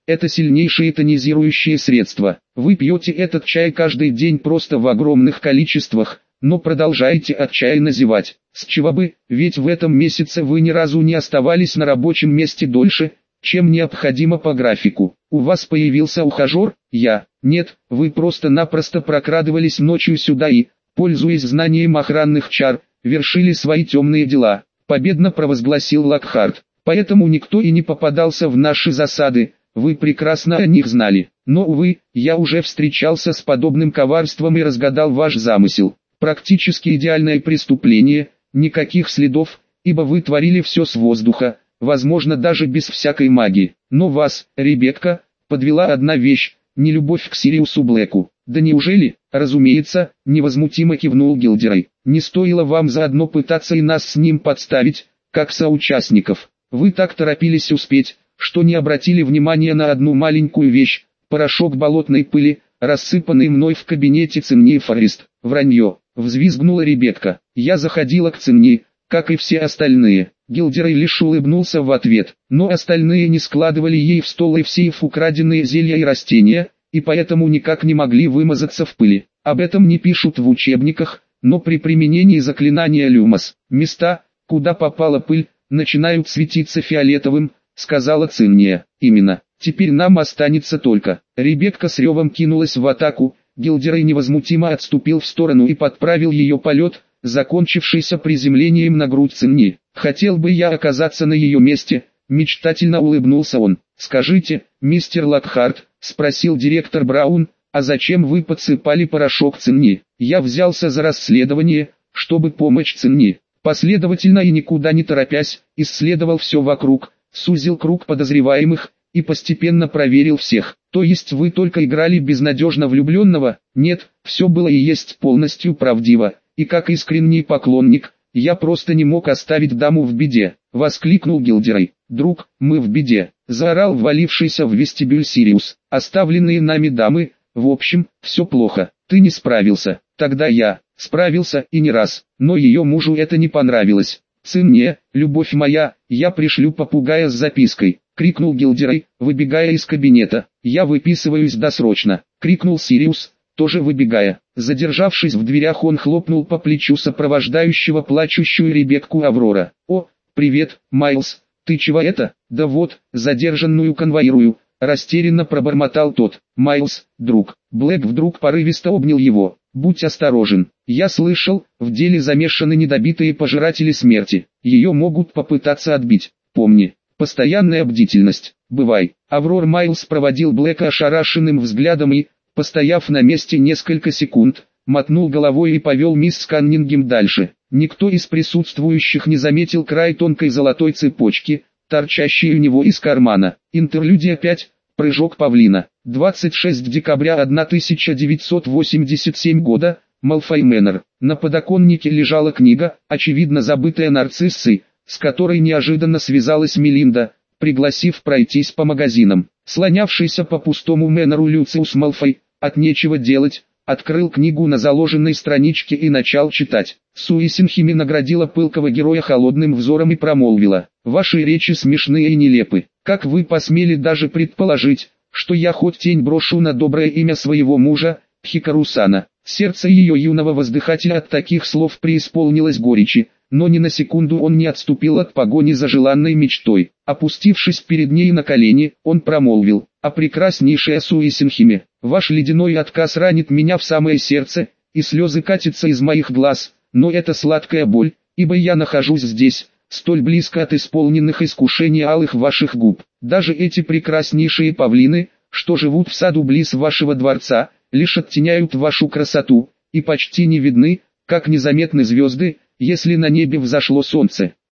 A: это сильнейшее тонизирующее средство. Вы пьете этот чай каждый день просто в огромных количествах, но продолжаете отчаянно зевать. С чего бы, ведь в этом месяце вы ни разу не оставались на рабочем месте дольше, чем необходимо по графику. У вас появился ухажер? Я. Нет, вы просто-напросто прокрадывались ночью сюда и, пользуясь знанием охранных чар, вершили свои темные дела. Победно провозгласил Локхарт. Поэтому никто и не попадался в наши засады, вы прекрасно о них знали. Но, увы, я уже встречался с подобным коварством и разгадал ваш замысел. Практически идеальное преступление, никаких следов, ибо вы творили все с воздуха, возможно даже без всякой магии. Но вас, Ребекка, подвела одна вещь, нелюбовь к Сириусу Блэку. Да неужели? Разумеется, невозмутимо кивнул Гилдерой. Не стоило вам заодно пытаться и нас с ним подставить, как соучастников. Вы так торопились успеть, что не обратили внимания на одну маленькую вещь, порошок болотной пыли, рассыпанный мной в кабинете Цинни Форест. Вранье, взвизгнула Ребекка. Я заходила к Цинни, как и все остальные. Гилдерой лишь улыбнулся в ответ, но остальные не складывали ей в стол и в сейф украденные зелья и растения, и поэтому никак не могли вымазаться в пыли. Об этом не пишут в учебниках, но при применении заклинания Люмос, места, куда попала пыль, начинают светиться фиолетовым, сказала Цинния. Именно, теперь нам останется только. Ребекка с ревом кинулась в атаку, Гилдерой невозмутимо отступил в сторону и подправил ее полет, закончившийся приземлением на грудь Цинни. Хотел бы я оказаться на ее месте, мечтательно улыбнулся он. Скажите, мистер Локхарт, спросил директор Браун, а зачем вы подсыпали порошок Цинни? Я взялся за расследование, чтобы помочь Цинни. Последовательно и никуда не торопясь, исследовал все вокруг, сузил круг подозреваемых и постепенно проверил всех. То есть вы только играли безнадежно влюбленного? Нет, все было и есть полностью правдиво, и как искренний поклонник, я просто не мог оставить даму в беде, воскликнул Гилдерой. Друг, мы в беде, заорал ввалившийся в вестибюль Сириус. Оставленные нами дамы, в общем, все плохо, ты не справился, тогда я справился и не раз, но ее мужу это не понравилось. Цинне, любовь моя, я пришлю попугая с запиской, крикнул Гилдерой, выбегая из кабинета. Я выписываюсь досрочно, крикнул Сириус, тоже выбегая. Задержавшись в дверях, он хлопнул по плечу сопровождающего плачущую Ребекку Аврора. О, привет, Майлз, ты чего это? Да вот, задержанную конвоирую, растерянно пробормотал тот. Майлз, друг. Блэк вдруг порывисто обнял его. Будь осторожен. Я слышал, в деле замешаны недобитые пожиратели смерти. Ее могут попытаться отбить. Помни, постоянная бдительность. Бывай. Аврор Майлз проводил Блэка ошарашенным взглядом и, постояв на месте несколько секунд, мотнул головой и повел мисс Каннингем дальше. Никто из присутствующих не заметил край тонкой золотой цепочки, торчащей у него из кармана. Интерлюдия пять. Прыжок павлина. двадцать шестого декабря тысяча девятьсот восемьдесят седьмого года, Малфой Мэннер. На подоконнике лежала книга, очевидно забытая нарциссой, с которой неожиданно связалась Мелинда, пригласив пройтись по магазинам. Слонявшийся по пустому Мэннеру Люциус Малфой, от нечего делать, открыл книгу на заложенной страничке и начал читать. Суисенхими наградила пылкого героя холодным взором и промолвила: «Ваши речи смешные и нелепы. Как вы посмели даже предположить, что я хоть тень брошу на доброе имя своего мужа, Хикарусана?» Сердце ее юного воздыхателя от таких слов преисполнилось горечи, но ни на секунду он не отступил от погони за желанной мечтой. Опустившись перед ней на колени, он промолвил: «А прекраснейшая Суисенхиме, ваш ледяной отказ ранит меня в самое сердце, и слезы катятся из моих глаз, но это сладкая боль, ибо я нахожусь здесь, столь близко от исполненных искушений алых ваших губ. Даже эти прекраснейшие павлины, что живут в саду близ вашего дворца, лишь оттеняют вашу красоту, и почти не видны, как незаметны звезды, если на небе взошло солнце.